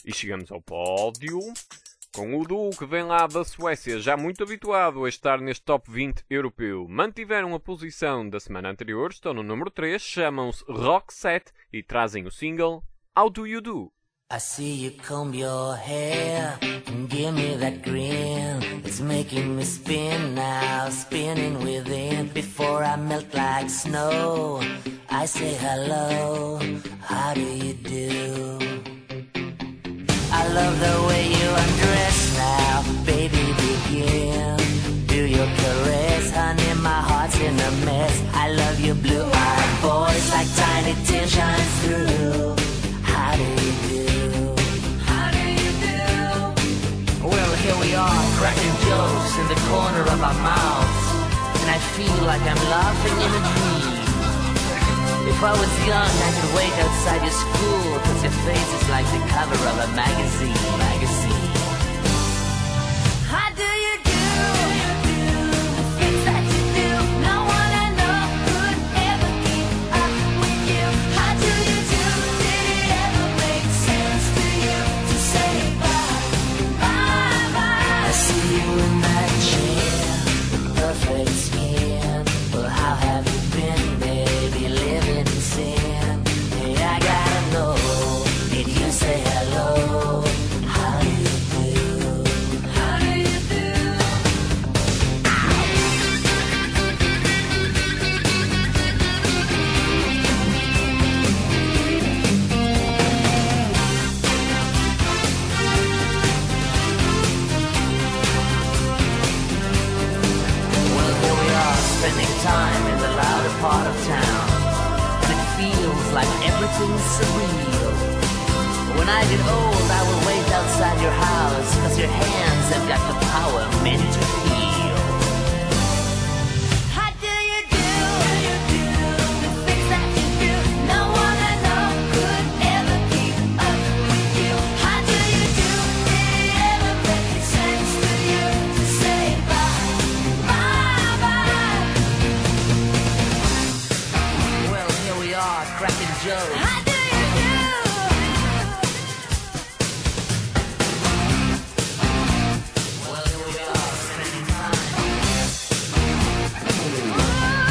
E chegamos ao pódio, com o duo que vem lá da Suécia, já muito habituado a estar neste top 20 europeu. Mantiveram a posição da semana anterior, estão no número 3, chamam-se Roxette e trazem o single How Do You Do? I see you comb your hair and give me that grin. It's making me spin now, spinning within. Before I melt like snow, I say hello, how do you do? I love the way you undress now, baby, begin. Do your caress, honey, my heart's in a mess. I love your blue-eyed voice like tiny tears shines through. How do you do? How do you do? Well, here we are, cracking jokes in the corner of our mouths. And I feel like I'm laughing in a dream. If I was young, I could wait outside your school, 'cause your face is like the cover of a magazine. How do you do? The things that you do, no one I know could ever keep up with you. How do you do? Did it ever make sense to you to say bye, bye? I see you in that chair, perfect skin. Well, how have you been, baby? Living in sin. Hey, I gotta know, did you say hello? How do you do? How do you do? Well, here we are, spending time in the louder part of town. And it feels like everything's surreal. When I get old, I will wait outside your house, 'cause your hands have got the power meant to heal. How do you do? The things that you do, no one I know could ever keep up with you. How do you do? Did it ever make sense to you to say bye, bye? Well, here we are, cracking jokes. How do you do? Well, here we are, spending time. How do you do?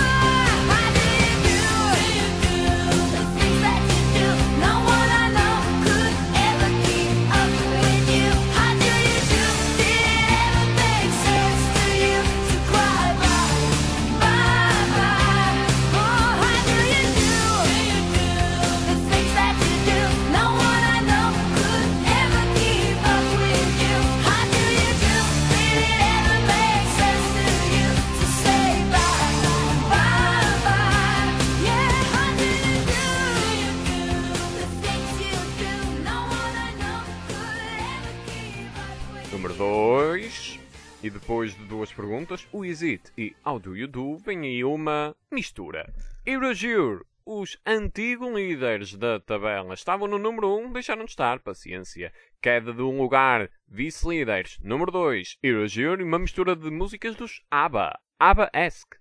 The things that you do, no one I know could ever keep up with you. How do you do? Did it ever make sense to you to cry bye, bye? Oh, how do you do? The things that you do, no one I know could ever keep up with you. How do you do? Did it ever make sense to you to say bye, bye? Yeah, how do you do? The things you do, no one I know could ever keep up with you. Número 2. E depois de duas perguntas, o Is It e How Do You Do, vem aí uma mistura. Erasure, os antigos líderes da tabela, estavam no número 1, deixaram de estar, paciência. Queda de um lugar, vice-líderes. Número 2, Erasure e uma mistura de músicas dos ABBA. ABBA-esque.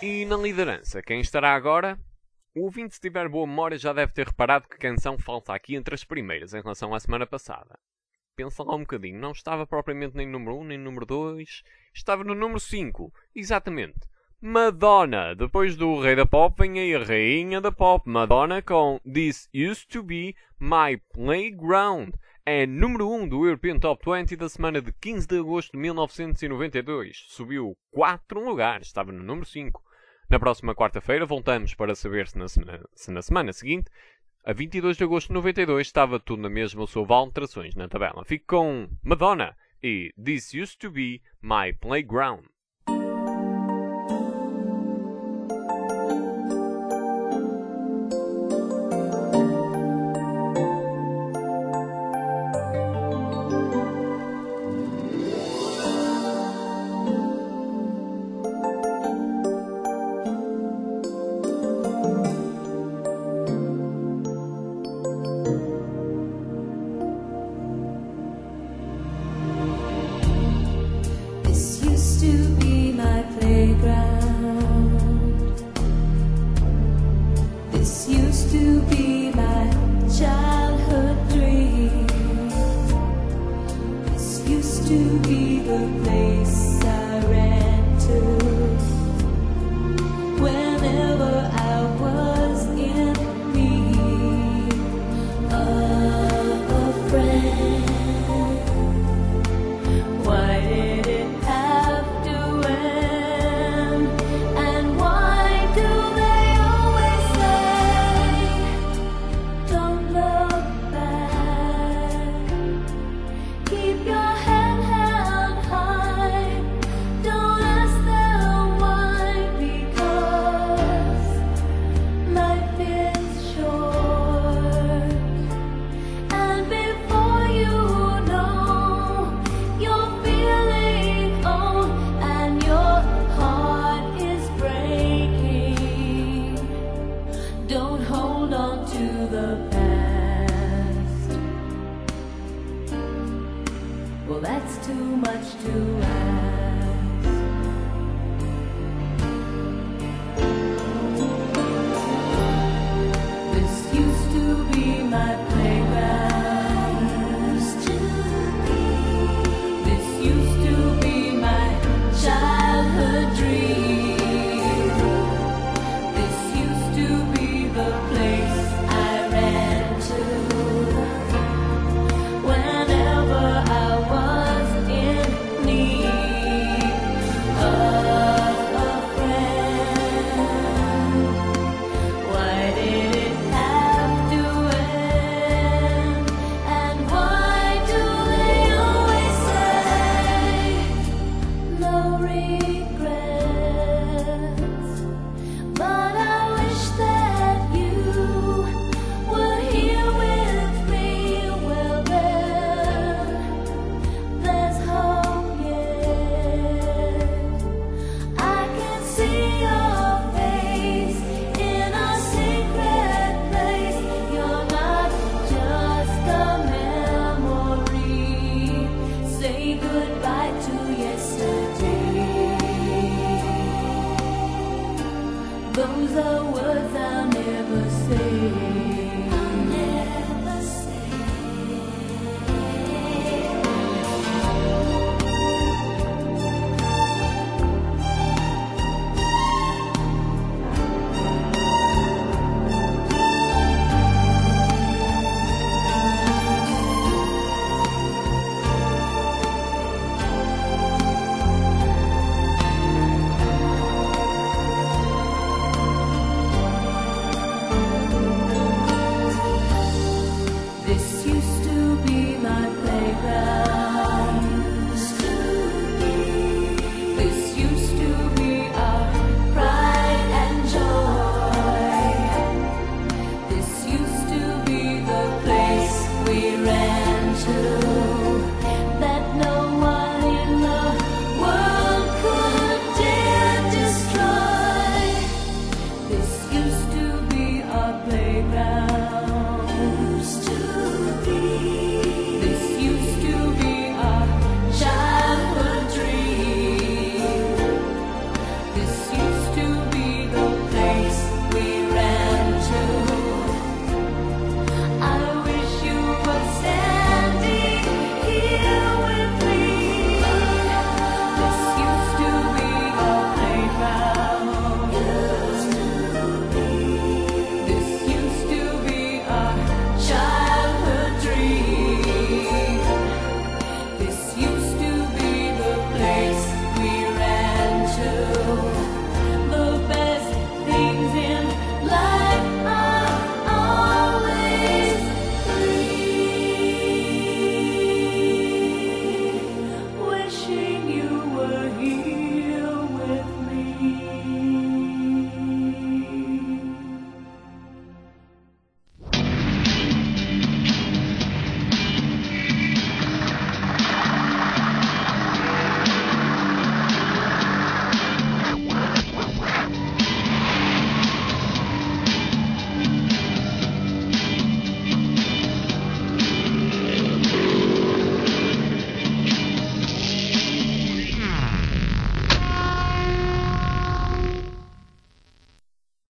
E na liderança, quem estará agora? O ouvinte, se tiver boa memória, já deve ter reparado que a canção falta aqui entre as primeiras em relação à semana passada. Pensa lá um bocadinho, não estava propriamente nem no número 1, nem no número 2, estava no número 5, exatamente. Madonna! Depois do rei da pop vem aí a rainha da pop, Madonna, com This Used to Be My Playground. É número 1 do European Top 20 da semana de 15 de agosto de 1992. Subiu 4 lugares, estava no número 5. Na próxima quarta-feira voltamos para saber se na semana seguinte, a 22 de agosto de 92, estava tudo na mesma ou houve alterações na tabela. Fico com Madonna e This Used to Be My Playground. This used to be my playground. This used to be my childhood dream. This used to be the place I ran to whenever I was in need of a friend. Why did it have to end? And why do they always say, don't look back? Keep your head held high. Don't ask them why, because life is short. And before you know, you're feeling old and your heart is breaking. Don't hold on to the past. Well, that's too much to